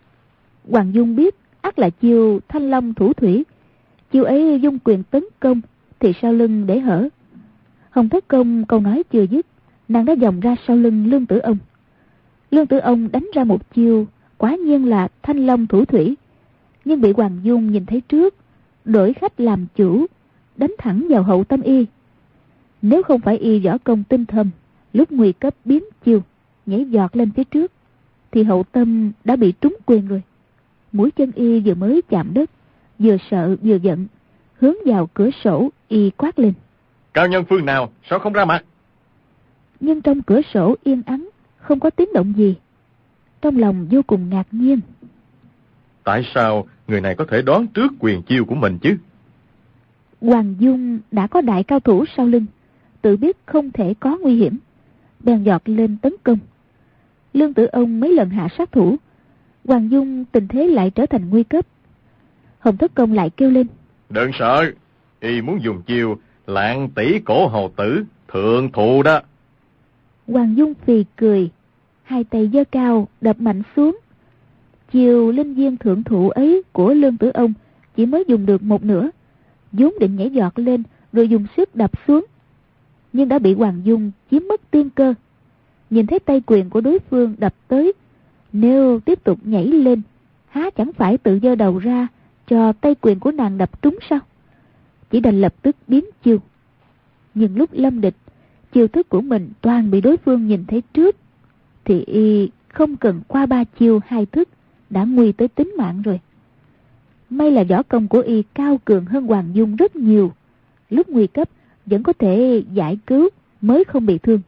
Hoàng Dung biết ắt là chiêu Thanh Long thủ thủy. Chiêu ấy dung quyền tấn công thì sau lưng để hở. Hồng Thất Công câu nói chưa dứt, nàng đã vòng ra sau lưng Lương Tử Ông. Lương Tử Ông đánh ra một chiêu quả nhiên là Thanh Long thủ thủy, nhưng bị Hoàng Dung nhìn thấy trước, đổi khách làm chủ, đánh thẳng vào hậu tâm y. Nếu không phải y võ công tinh thâm, lúc nguy cấp biến chiêu nhảy giọt lên phía trước, thì hậu tâm đã bị trúng quyền rồi. Mũi chân y vừa mới chạm đất, vừa sợ vừa giận, hướng vào cửa sổ y quát lên: cao nhân phương nào sao không ra mặt? Nhưng trong cửa sổ yên ắng, không có tiếng động gì. Trong lòng vô cùng ngạc nhiên. Tại sao người này có thể đoán trước quyền chiêu của mình chứ? Hoàng Dung đã có đại cao thủ sau lưng, tự biết không thể có nguy hiểm, bèn giọt lên tấn công. Lương Tử Ông mấy lần hạ sát thủ, Hoàng Dung tình thế lại trở thành nguy cấp. Hồng Thất Công lại kêu lên: đừng sợ, y muốn dùng chiêu Lạng Tỷ Cổ Hầu Tử thượng thụ đó. Hoàng Dung phì cười, hai tay giơ cao đập mạnh xuống. Chiều linh viên thượng thụ ấy của Lương Tử Ông chỉ mới dùng được một nửa, vốn định nhảy giọt lên rồi dùng sức đập xuống, nhưng đã bị Hoàng Dung chiếm mất tiên cơ. Nhìn thấy tay quyền của đối phương đập tới, nếu tiếp tục nhảy lên, há chẳng phải tự giơ đầu ra cho tay quyền của nàng đập trúng sao? Chỉ đành lập tức biến chiêu. Nhưng lúc lâm địch, chiêu thức của mình toàn bị đối phương nhìn thấy trước, thì y không cần qua 3 chiêu 2 thức đã nguy tới tính mạng rồi. May là võ công của y cao cường hơn Hoàng Dung rất nhiều, lúc nguy cấp vẫn có thể giải cứu mới không bị thương.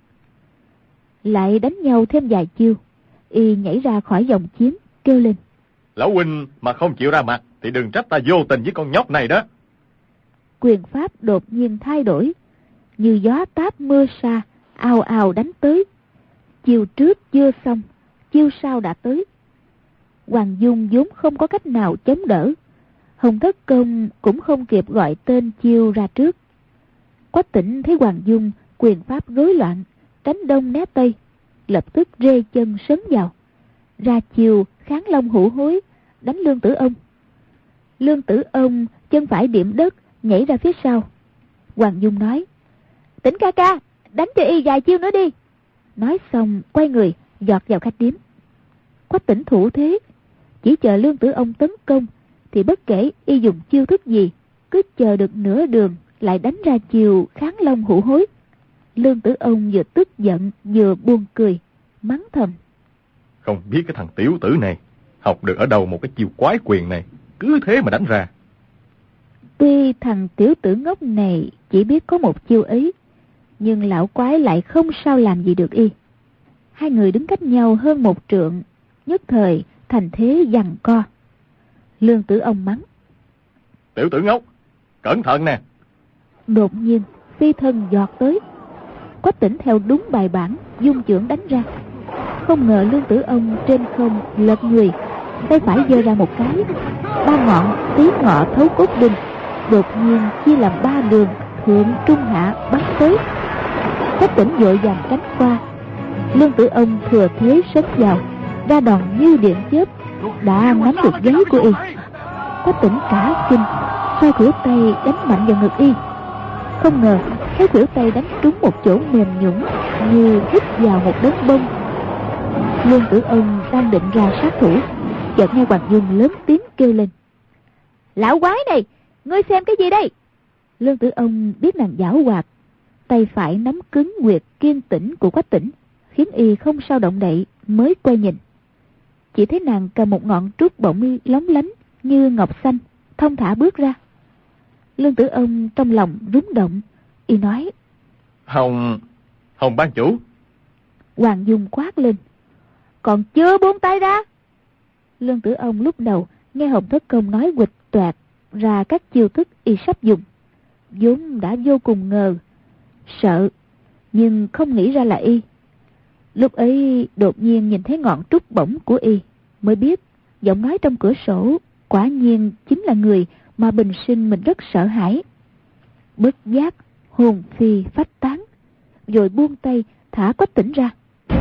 Lại đánh nhau thêm vài chiêu, y nhảy ra khỏi vòng chiến kêu lên: lão huynh mà không chịu ra mặt thì đừng trách ta vô tình với con nhóc này đó. Quyền pháp đột nhiên thay đổi, như gió táp mưa sa, ào ào đánh tới. Chiêu trước chưa xong, chiêu sau đã tới. Hoàng Dung vốn không có cách nào chống đỡ, Hồng Thất Công cũng không kịp gọi tên chiêu ra trước. Quách Tĩnh thấy Hoàng Dung quyền pháp rối loạn, tránh đông né tây, lập tức rê chân sấn vào, ra chiêu Kháng Long hữu hối, đánh Lương Tử Ông. Lương Tử Ông chân phải điểm đất, nhảy ra phía sau. Hoàng Dung nói: Tĩnh ca ca, đánh cho y vài chiêu nữa đi. Nói xong quay người giọt vào khách điếm. Quách Tĩnh thủ thế, chỉ chờ Lương Tử Ông tấn công, thì bất kể y dùng chiêu thức gì, cứ chờ được nửa đường lại đánh ra chiều Kháng Long hữu hối. Lương Tử Ông vừa tức giận vừa buồn cười, mắng thầm: không biết cái thằng tiểu tử này học được ở đâu một cái chiêu quái quyền này, cứ thế mà đánh ra. Tuy thằng tiểu tử ngốc này chỉ biết có một chiêu ấy, nhưng lão quái lại không sao làm gì được y. Hai người đứng cách nhau hơn 1 trượng, nhất thời thành thế giằng co. Lương Tử Ông mắng: tiểu tử ngốc, cẩn thận nè. Đột nhiên phi thân giọt tới. Quách Tĩnh theo đúng bài bản dung chưởng đánh ra. Không ngờ Lương Tử Ông trên không lật người, tay phải giơ ra một cái, 3 ngọn tí ngọ thấu cốt đinh đột nhiên chia làm 3 đường thượng trung hạ bắn tới. Quách Tĩnh vội vàng tránh qua. Lương Tử Ông thừa thế sấn vào, ra đòn như điện chớp, đã nắm được gáy của y. Quách Tĩnh cả kinh, xoay khuỷu tay đánh mạnh vào ngực y. Không ngờ thấy khuỷu tay đánh trúng một chỗ mềm nhũn như hít vào một đống bông. Lương Tử Ông đang định ra sát thủ, chợt nghe Hoàng Dung lớn tiếng kêu lên: "Lão quái này, ngươi xem cái gì đây?" Lương Tử Ông biết nàng giảo hoạt, tay phải nắm cứng huyệt kiên tĩnh của Quách Tĩnh, khiến y không sao động đậy, mới quay nhìn. Chỉ thấy nàng cầm một ngọn trúc bổng lóng lánh như ngọc xanh, thong thả bước ra. Lương Tử Ông trong lòng rúng động, y nói: Hồng ban chủ. Hoàng Dung quát lên: "Còn chưa buông tay ra!" Lương Tử Ông lúc đầu nghe Hồng Thất Công nói huỵch toạc ra các chiêu thức y sắp dùng, vốn đã vô cùng ngờ, sợ, nhưng không nghĩ ra là y. Lúc ấy đột nhiên nhìn thấy ngọn trúc bổng của y, mới biết giọng nói trong cửa sổ quả nhiên chính là người mà bình sinh mình rất sợ hãi. Bất giác hồn phi phách tán, rồi buông tay thả Quách Tĩnh ra.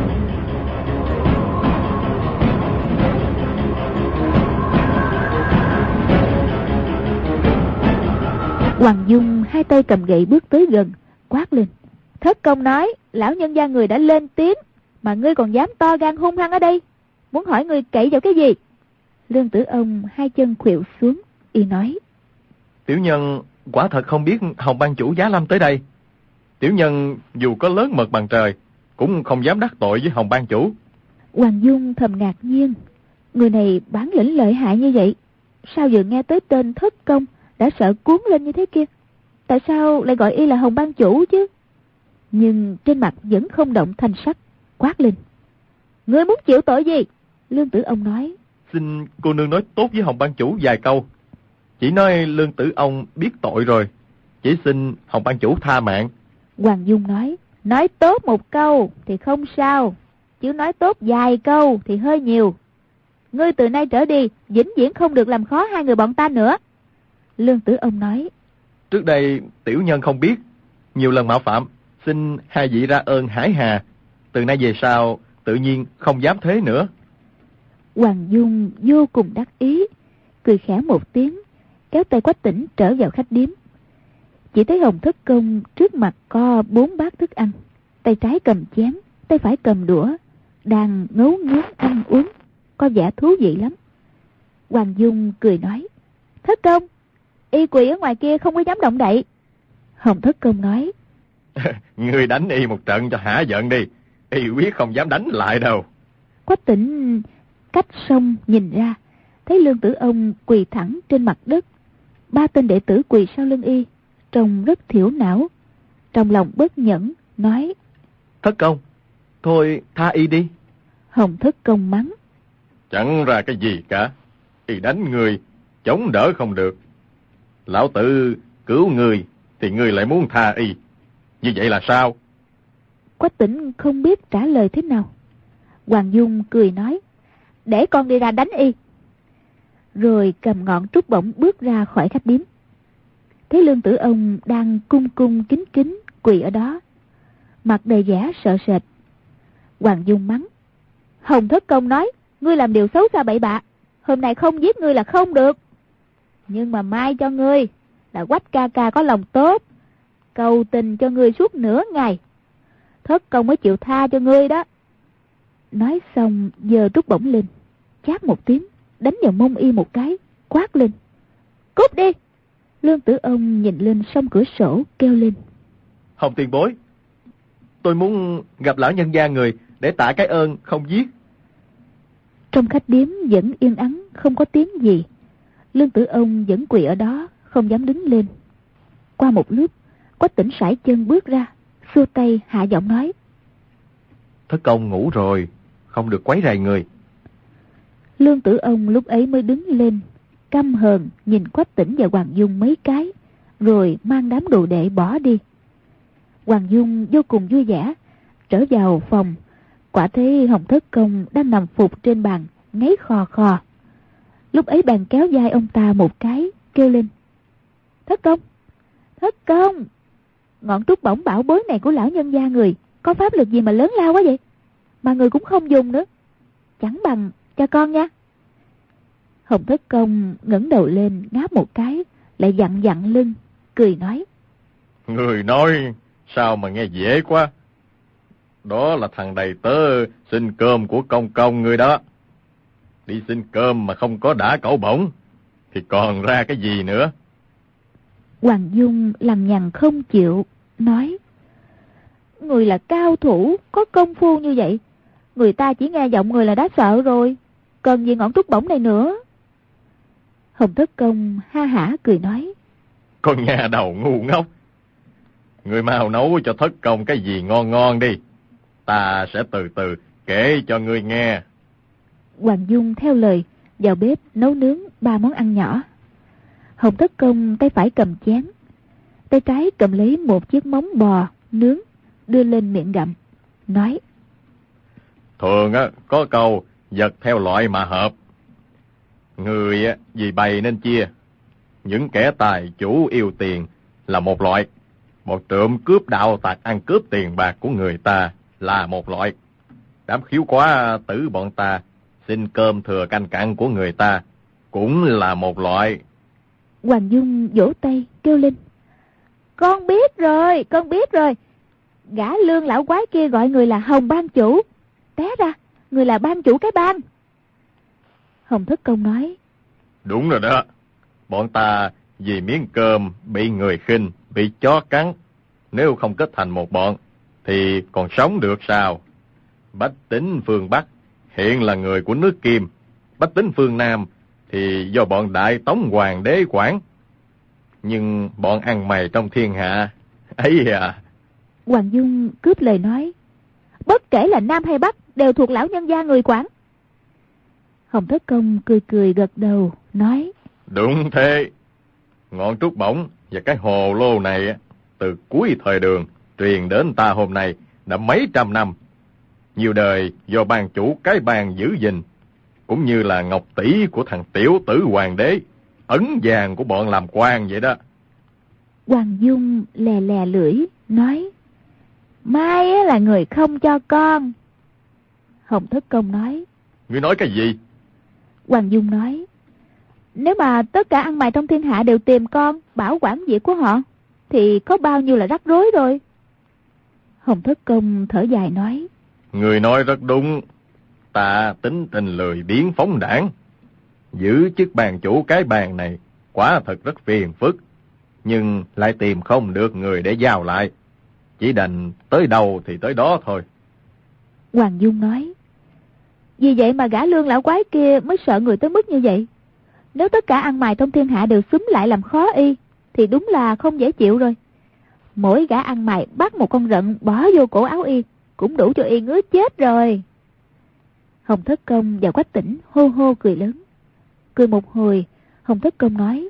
Hoàng Dung hai tay cầm gậy bước tới gần, quát lên: "Thất công nói lão nhân gia người đã lên tiếng, mà ngươi còn dám to gan hung hăng ở đây, muốn hỏi ngươi cậy vào cái gì?" Lương Tử Ông hai chân khuỵu xuống, y nói: Tiểu nhân quả thật không biết Hồng ban chủ giá lâm tới đây. Tiểu nhân dù có lớn mật bằng trời, cũng không dám đắc tội với Hồng ban chủ. Hoàng Dung thầm ngạc nhiên, người này bản lĩnh lợi hại như vậy, sao vừa nghe tới tên Thất Công đã sợ cuốn lên như thế kia? Tại sao lại gọi y là Hồng ban chủ chứ? Nhưng trên mặt vẫn không động thanh sắc, quát lên: "Ngươi muốn chịu tội gì?" Lương Tử Ông nói: Xin cô nương nói tốt với Hồng ban chủ vài câu. Chỉ nói Lương Tử Ông biết tội rồi, chỉ xin Hồng ban chủ tha mạng. Hoàng Dung nói: "Nói tốt một câu thì không sao, chứ nói tốt vài câu thì hơi nhiều. Ngươi từ nay trở đi vĩnh viễn không được làm khó hai người bọn ta nữa." Lương Tử Ông nói: Trước đây tiểu nhân không biết, nhiều lần mạo phạm, xin hai vị ra ơn hải hà. Từ nay về sau tự nhiên không dám thế nữa. Hoàng Dung vô cùng đắc ý, cười khẽ một tiếng, kéo tay Quách Tĩnh trở vào khách điếm. Chỉ thấy Hồng Thất Công trước mặt có 4 bát thức ăn, tay trái cầm chén, tay phải cầm đũa, đang ngấu nghiến ăn uống, có vẻ thú vị lắm. Hoàng Dung cười nói: "Thất Công, y quỳ ở ngoài kia không có dám động đậy." Hồng Thất Công nói: Ngươi đánh y một trận cho hả giận đi, y quyết không dám đánh lại đâu. Quách Tĩnh cách sông nhìn ra, thấy Lương Tử Ông quỳ thẳng trên mặt đất, 3 tên đệ tử quỳ sau lưng y, trông rất thiểu não. Trong lòng bất nhẫn, nói: Thất công, thôi tha y đi. Hồng Thất Công mắng: Chẳng ra cái gì cả, y đánh người, chống đỡ không được. Lão tử cứu người thì ngươi lại muốn tha y, như vậy là sao? Quách Tĩnh không biết trả lời thế nào. Hoàng Dung cười nói: "Để con đi ra đánh y." Rồi cầm ngọn trúc bổng bước ra khỏi khách điếm. Thấy Lương Tử Ông đang cung cung kính kính quỳ ở đó, mặt đầy vẻ sợ sệt. Hoàng Dung mắng: "Hồng Thất Công nói ngươi làm điều xấu xa bậy bạ, hôm nay không giết ngươi là không được. Nhưng mà mai cho ngươi là Quách ca ca có lòng tốt, cầu tình cho ngươi suốt nửa ngày, Thất Công mới chịu tha cho ngươi đó." Nói xong giơ trúc bổng lên, chát một tiếng đánh vào mông y một cái, quát lên: "Cút đi!" Lương Tử Ông nhìn lên song cửa sổ kêu lên: Hồng tiền bối, tôi muốn gặp lão nhân gia người để tạ cái ơn không giết. Trong khách điếm vẫn yên ắng, không có tiếng gì. Lương Tử Ông vẫn quỳ ở đó, không dám đứng lên. Qua một lúc, Quách Tĩnh sải chân bước ra, xua tay hạ giọng nói: Thất công ngủ rồi, không được quấy rầy người. Lương Tử Ông lúc ấy mới đứng lên, căm hờn nhìn Quách Tĩnh và Hoàng Dung mấy cái, rồi mang đám đồ đệ bỏ đi. Hoàng Dung vô cùng vui vẻ, trở vào phòng, quả thấy Hồng Thất Công đang nằm phục trên bàn, ngáy khò khò. Lúc ấy bèn kéo vai ông ta một cái, kêu lên: Thất Công, Thất Công, ngọn trúc bổng bảo bối này của lão nhân gia người có pháp lực gì mà lớn lao quá vậy, mà người cũng không dùng nữa, chẳng bằng cho con nha. Hồng Thất Công ngẩng đầu lên ngáp một cái, lại dặn dặn lưng, cười nói: Người nói Sao mà nghe dễ quá. Đó là thằng đầy tớ xin cơm của công công người đó. Đi xin cơm mà không có đã cẩu bổng thì còn ra cái gì nữa. Hoàng Dung lằng nhằng không chịu, nói: người là cao thủ, có công phu như vậy, người ta chỉ nghe giọng người là đã sợ rồi, cần gì ngọn trúc bổng này nữa. Hồng Thất Công ha hả cười nói: Con nhà đầu ngu ngốc. Người mau nấu cho Thất Công cái gì ngon ngon đi. Ta sẽ từ từ kể cho ngươi nghe. Hoàng Dung theo lời vào bếp nấu nướng 3 món ăn nhỏ. Hồng Thất Công tay phải cầm chén, tay trái cầm lấy một chiếc móng bò nướng, đưa lên miệng gặm, nói: Thường có câu vật theo loại mà hợp. Người vì bày nên chia. Những kẻ tài chủ yêu tiền là một loại. Một trộm cướp đạo tặc ăn cướp tiền bạc của người ta là một loại. Đám khiếu quá tử bọn ta xin cơm thừa canh cặn của người ta cũng là một loại. Hoàng Dung vỗ tay kêu lên: con biết rồi, con biết rồi. Gã Lương lão quái kia gọi người là Hồng ban chủ, té ra người là ban chủ cái bang. Hồng Thất Công nói: Đúng rồi đó. Bọn ta vì miếng cơm bị người khinh, bị chó cắn. Nếu không kết thành một bọn thì còn sống được sao? Bách Tính phương Bắc hiện là người của nước Kim. Bách Tính phương Nam thì do bọn Đại Tống Hoàng đế quản. Nhưng bọn ăn mày trong thiên hạ ấy à. Hoàng Dung cướp lời nói: bất kể là Nam hay Bắc đều thuộc lão nhân gia người quản. Hồng Thất Công cười cười gật đầu, nói: Đúng thế. Ngọn trúc bổng và cái hồ lô này từ cuối thời Đường truyền đến ta hôm nay đã mấy trăm năm. Nhiều đời do ban chủ cái bang giữ gìn, cũng như là ngọc tỷ của thằng tiểu tử hoàng đế, ấn vàng của bọn làm quan vậy đó. Hoàng Dung lè lè lưỡi, nói: mai là người không cho con. Hồng Thất Công nói: Ngươi nói cái gì? Hoàng Dung nói: nếu mà tất cả ăn mày trong thiên hạ đều tìm con bảo quản việc của họ thì có bao nhiêu là rắc rối rồi. Hồng Thất Công thở dài nói: Người nói rất đúng. Ta tính tình lười biếng phóng đảng. Giữ chức bàn chủ cái bàn này quả thật rất phiền phức, nhưng lại tìm không được người để giao lại. Chỉ đành tới đâu thì tới đó thôi. Hoàng Dung nói: vì vậy mà gã Lương lão quái kia mới sợ người tới mức như vậy. Nếu tất cả ăn mày trong thiên hạ đều xúm lại làm khó y thì đúng là không dễ chịu rồi. Mỗi gã ăn mày bắt một con rận bỏ vô cổ áo y cũng đủ cho y ngứa chết rồi. Hồng Thất Công và Quách Tĩnh hô hô cười lớn. Cười một hồi, Hồng Thất Công nói: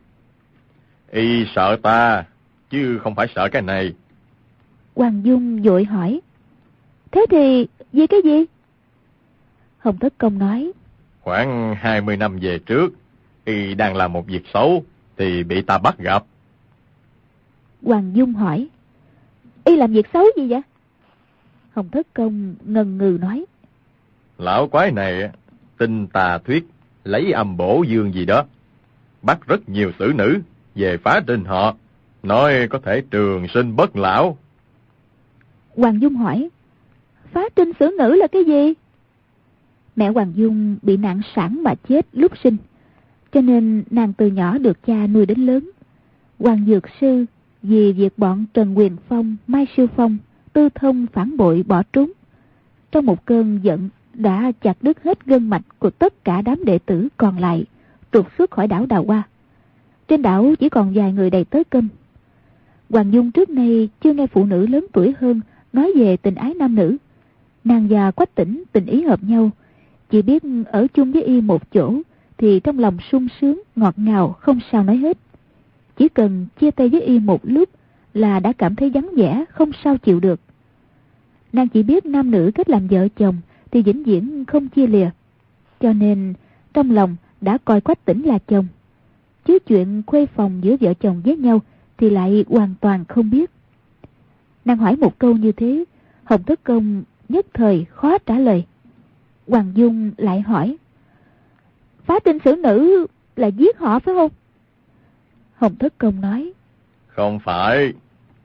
Y sợ ta chứ không phải sợ cái này. Hoàng Dung vội hỏi: thế thì vì cái gì? Hồng Thất Công nói: Khoảng 20 năm về trước, Y đang làm một việc xấu thì bị ta bắt gặp. Hoàng Dung hỏi: y làm việc xấu gì vậy? Hồng Thất Công ngần ngừ nói: Lão quái này tin tà thuyết lấy âm bổ dương gì đó, bắt rất nhiều xử nữ về phá trên họ, nói có thể trường sinh bất lão. Hoàng Dung hỏi: phá trinh xử nữ là cái gì? Mẹ Hoàng Dung bị nạn sản mà chết lúc sinh, cho nên nàng từ nhỏ được cha nuôi đến lớn. Hoàng Dược Sư vì việc bọn Trần Quyền Phong, Mai Siêu Phong, Tư Thông phản bội bỏ trốn, trong một cơn giận đã chặt đứt hết gân mạch của tất cả đám đệ tử còn lại, trục xuất khỏi đảo Đào Hoa. Trên đảo chỉ còn vài người đầy tớ câm. Hoàng Dung trước nay chưa nghe phụ nữ lớn tuổi hơn nói về tình ái nam nữ. Nàng và Quách Tĩnh tình ý hợp nhau, chỉ biết ở chung với y một chỗ thì trong lòng sung sướng ngọt ngào không sao nói hết. Chỉ cần chia tay với y một lúc là đã cảm thấy vắng vẻ không sao chịu được. Nàng chỉ biết nam nữ kết làm vợ chồng thì vĩnh viễn không chia lìa, cho nên trong lòng đã coi Quách Tĩnh là chồng, chứ chuyện khuê phòng giữa vợ chồng với nhau thì lại hoàn toàn không biết. Nàng hỏi một câu như thế, Hồng Thất Công nhất thời khó trả lời. Hoàng Dung lại hỏi: phá trinh xử nữ là giết họ phải không? Hồng Thất Công nói: Không phải.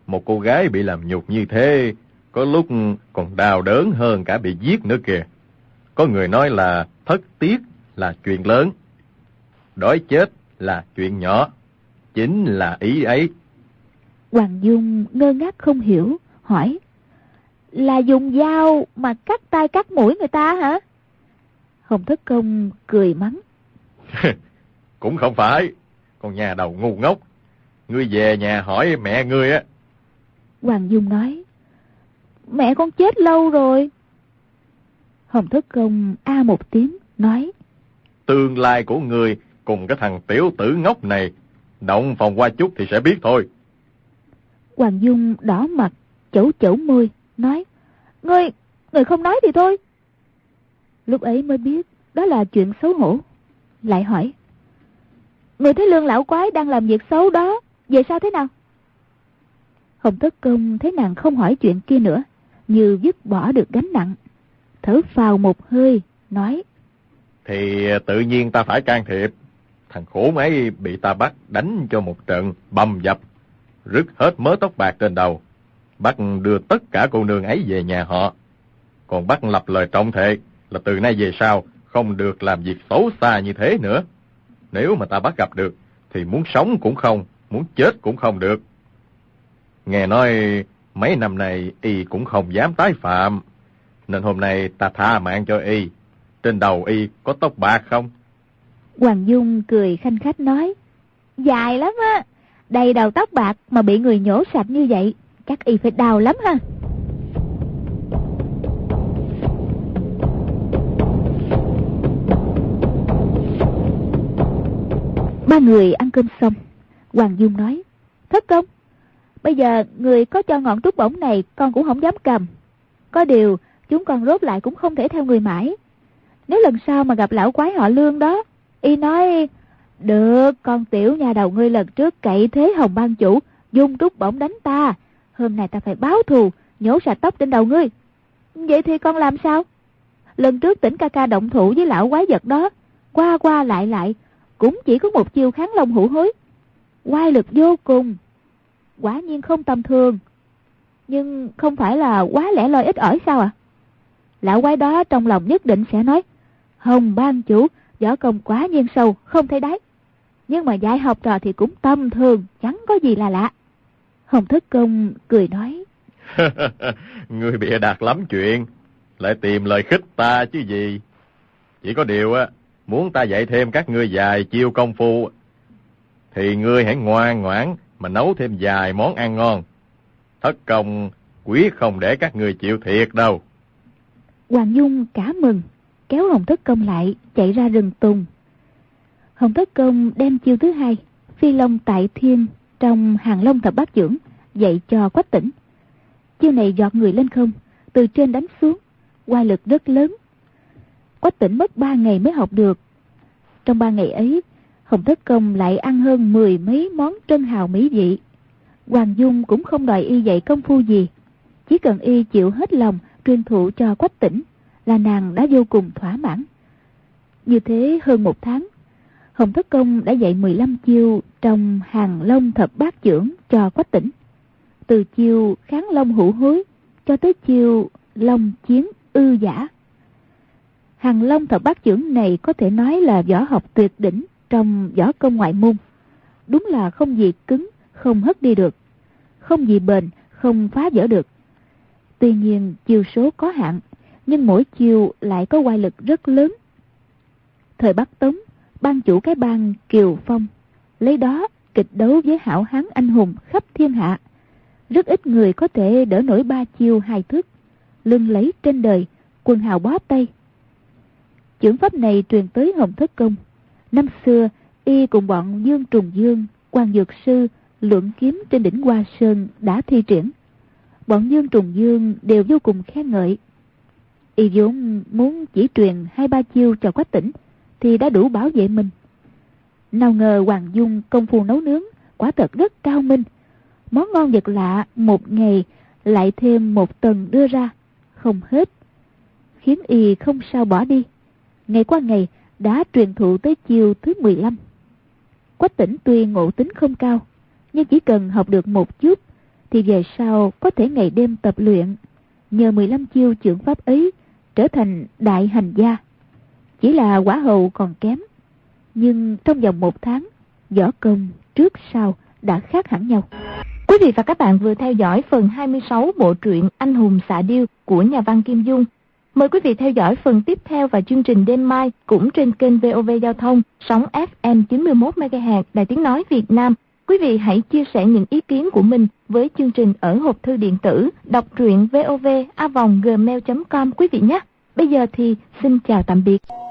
Một cô gái bị làm nhục như thế, có lúc còn đau đớn hơn cả bị giết nữa kìa. Có người nói là thất tiết là chuyện lớn, đói chết là chuyện nhỏ. Chính là ý ấy. Hoàng Dung ngơ ngác không hiểu, hỏi: là dùng dao mà cắt tay cắt mũi người ta hả? Hồng Thất Công cười mắng: Cũng không phải, con nhà đầu ngu ngốc. Ngươi về nhà hỏi mẹ ngươi á. Hoàng Dung nói: mẹ con chết lâu rồi. Hồng Thất Công a một tiếng, nói: Tương lai của ngươi cùng cái thằng tiểu tử ngốc này, động phòng qua chút thì sẽ biết thôi. Hoàng Dung đỏ mặt, chẩu chẩu môi, nói: Người không nói thì thôi. Lúc ấy mới biết đó là chuyện xấu hổ, lại hỏi: người thấy Lương lão quái đang làm việc xấu đó, về sao thế nào? Hồng Thất Công thấy nàng không hỏi chuyện kia nữa, như dứt bỏ được gánh nặng, thở phào một hơi, nói: Thì tự nhiên ta phải can thiệp. Thằng khổ ấy bị ta bắt đánh cho một trận bầm dập, rứt hết mớ tóc bạc trên đầu, bắt đưa tất cả cô nương ấy về nhà họ. Còn bắt lập lời trọng thệ là từ nay về sau không được làm việc xấu xa như thế nữa. Nếu mà ta bắt gặp được thì muốn sống cũng không, muốn chết cũng không được. Nghe nói mấy năm nay y cũng không dám tái phạm, nên hôm nay ta tha mạng cho y. Trên đầu y có tóc bạc không? Hoàng Dung cười khanh khách nói: dài lắm á, đầy đầu tóc bạc mà bị người nhổ sạch như vậy, chắc y phải đau lắm ha. Ba người ăn cơm xong, Hoàng Dung nói: Thất Công, bây giờ người có cho ngọn trúc bổng này con cũng không dám cầm. Có điều chúng con rốt lại cũng không thể theo người mãi. Nếu lần sau mà gặp lão quái họ Lương đó, y nói: được, con tiểu nhà đầu ngươi lần trước cậy thế Hồng ban chủ dùng trúc bổng đánh ta, hôm nay ta phải báo thù, nhổ sạch tóc trên đầu ngươi. Vậy thì con làm sao? Lần trước Tỉnh ca ca động thủ với lão quái vật đó, qua qua lại lại cũng chỉ có một chiêu kháng long hữu hối, oai lực vô cùng, quả nhiên không tầm thường. Nhưng không phải là quá lẻ loi ít ỏi sao à? Lão quái đó trong lòng nhất định sẽ nói: Hồng ban chủ võ công quá nhiên sâu, không thấy đáy, nhưng mà dạy học trò thì cũng tầm thường, chẳng có gì là lạ. Hồng Thất Công cười nói: Ngươi bịa đặt lắm chuyện, lại tìm lời khích ta chứ gì. Chỉ có điều á, muốn ta dạy thêm các ngươi vài chiêu công phu, thì ngươi hãy ngoan ngoãn mà nấu thêm vài món ăn ngon. Thất Công quyết không để các ngươi chịu thiệt đâu. Hoàng Dung cả mừng, kéo Hồng Thất Công lại, chạy ra rừng tùng. Hồng Thất Công đem chiêu thứ hai, Phi Long Tại Thiên, trong Hàng Long Thập Bát Chưởng, dạy cho Quách Tỉnh. Chiêu này giọt người lên không, từ trên đánh xuống, oai lực rất lớn. Quách Tỉnh mất 3 ngày mới học được. Trong 3 ngày ấy, Hồng Thất Công lại ăn hơn 10 mấy món trân hào mỹ vị. Hoàng Dung cũng không đòi y dạy công phu gì, chỉ cần y chịu hết lòng truyền thụ cho Quách Tỉnh là nàng đã vô cùng thỏa mãn. Như thế hơn 1 tháng, Hồng Thất Công đã dạy 15 chiêu trong Hàng Long Thập Bát Chưởng cho Quách Tỉnh, từ chiêu kháng long hữu hối cho tới chiêu long chiến ư giả. Hàng Long Thập Bát Chưởng này có thể nói là võ học tuyệt đỉnh trong võ công ngoại môn. Đúng là không gì cứng không hất đi được, không gì bền không phá vỡ được. Tuy nhiên chiêu số có hạn, nhưng mỗi chiêu lại có oai lực rất lớn. Thời Bắc Tống, ban chủ cái bang Kiều Phong lấy đó kịch đấu với hảo hán anh hùng khắp thiên hạ. Rất ít người có thể đỡ nổi 3 chiêu 2 thức, lưng lấy trên đời, quần hào bó tay. Chưởng pháp này truyền tới Hồng Thất Công. Năm xưa y cùng bọn Dương Trùng Dương, Quan Dược Sư luận kiếm trên đỉnh Hoa Sơn đã thi triển. Bọn Dương Trùng Dương đều vô cùng khen ngợi. Y vốn muốn chỉ truyền 2-3 chiêu cho Quách Tỉnh thì đã đủ bảo vệ mình. Nào ngờ Hoàng Dung công phu nấu nướng quả thật rất cao minh, món ngon vật lạ một ngày lại thêm 1 tầng đưa ra, không hết, khiến y không sao bỏ đi. Ngày qua ngày đã truyền thụ tới chiêu thứ 15. Quách Tỉnh tuy ngộ tính không cao, nhưng chỉ cần học được một chút thì về sau có thể ngày đêm tập luyện, nhờ 15 chiêu chưởng pháp ấy trở thành đại hành gia. Chỉ là quả hầu còn kém, nhưng trong vòng 1 tháng, võ công trước sau đã khác hẳn nhau. Quý vị và các bạn vừa theo dõi phần 26 bộ truyện Anh hùng xạ điêu của nhà văn Kim Dung. Mời quý vị theo dõi phần tiếp theo vào chương trình đêm mai cũng trên kênh VOV Giao thông, sóng FM 91 MHz Đài Tiếng nói Việt Nam. Quý vị hãy chia sẻ những ý kiến của mình với chương trình ở hộp thư điện tử đọc truyện vov@gmail.com quý vị nhé. Bây giờ thì xin chào tạm biệt.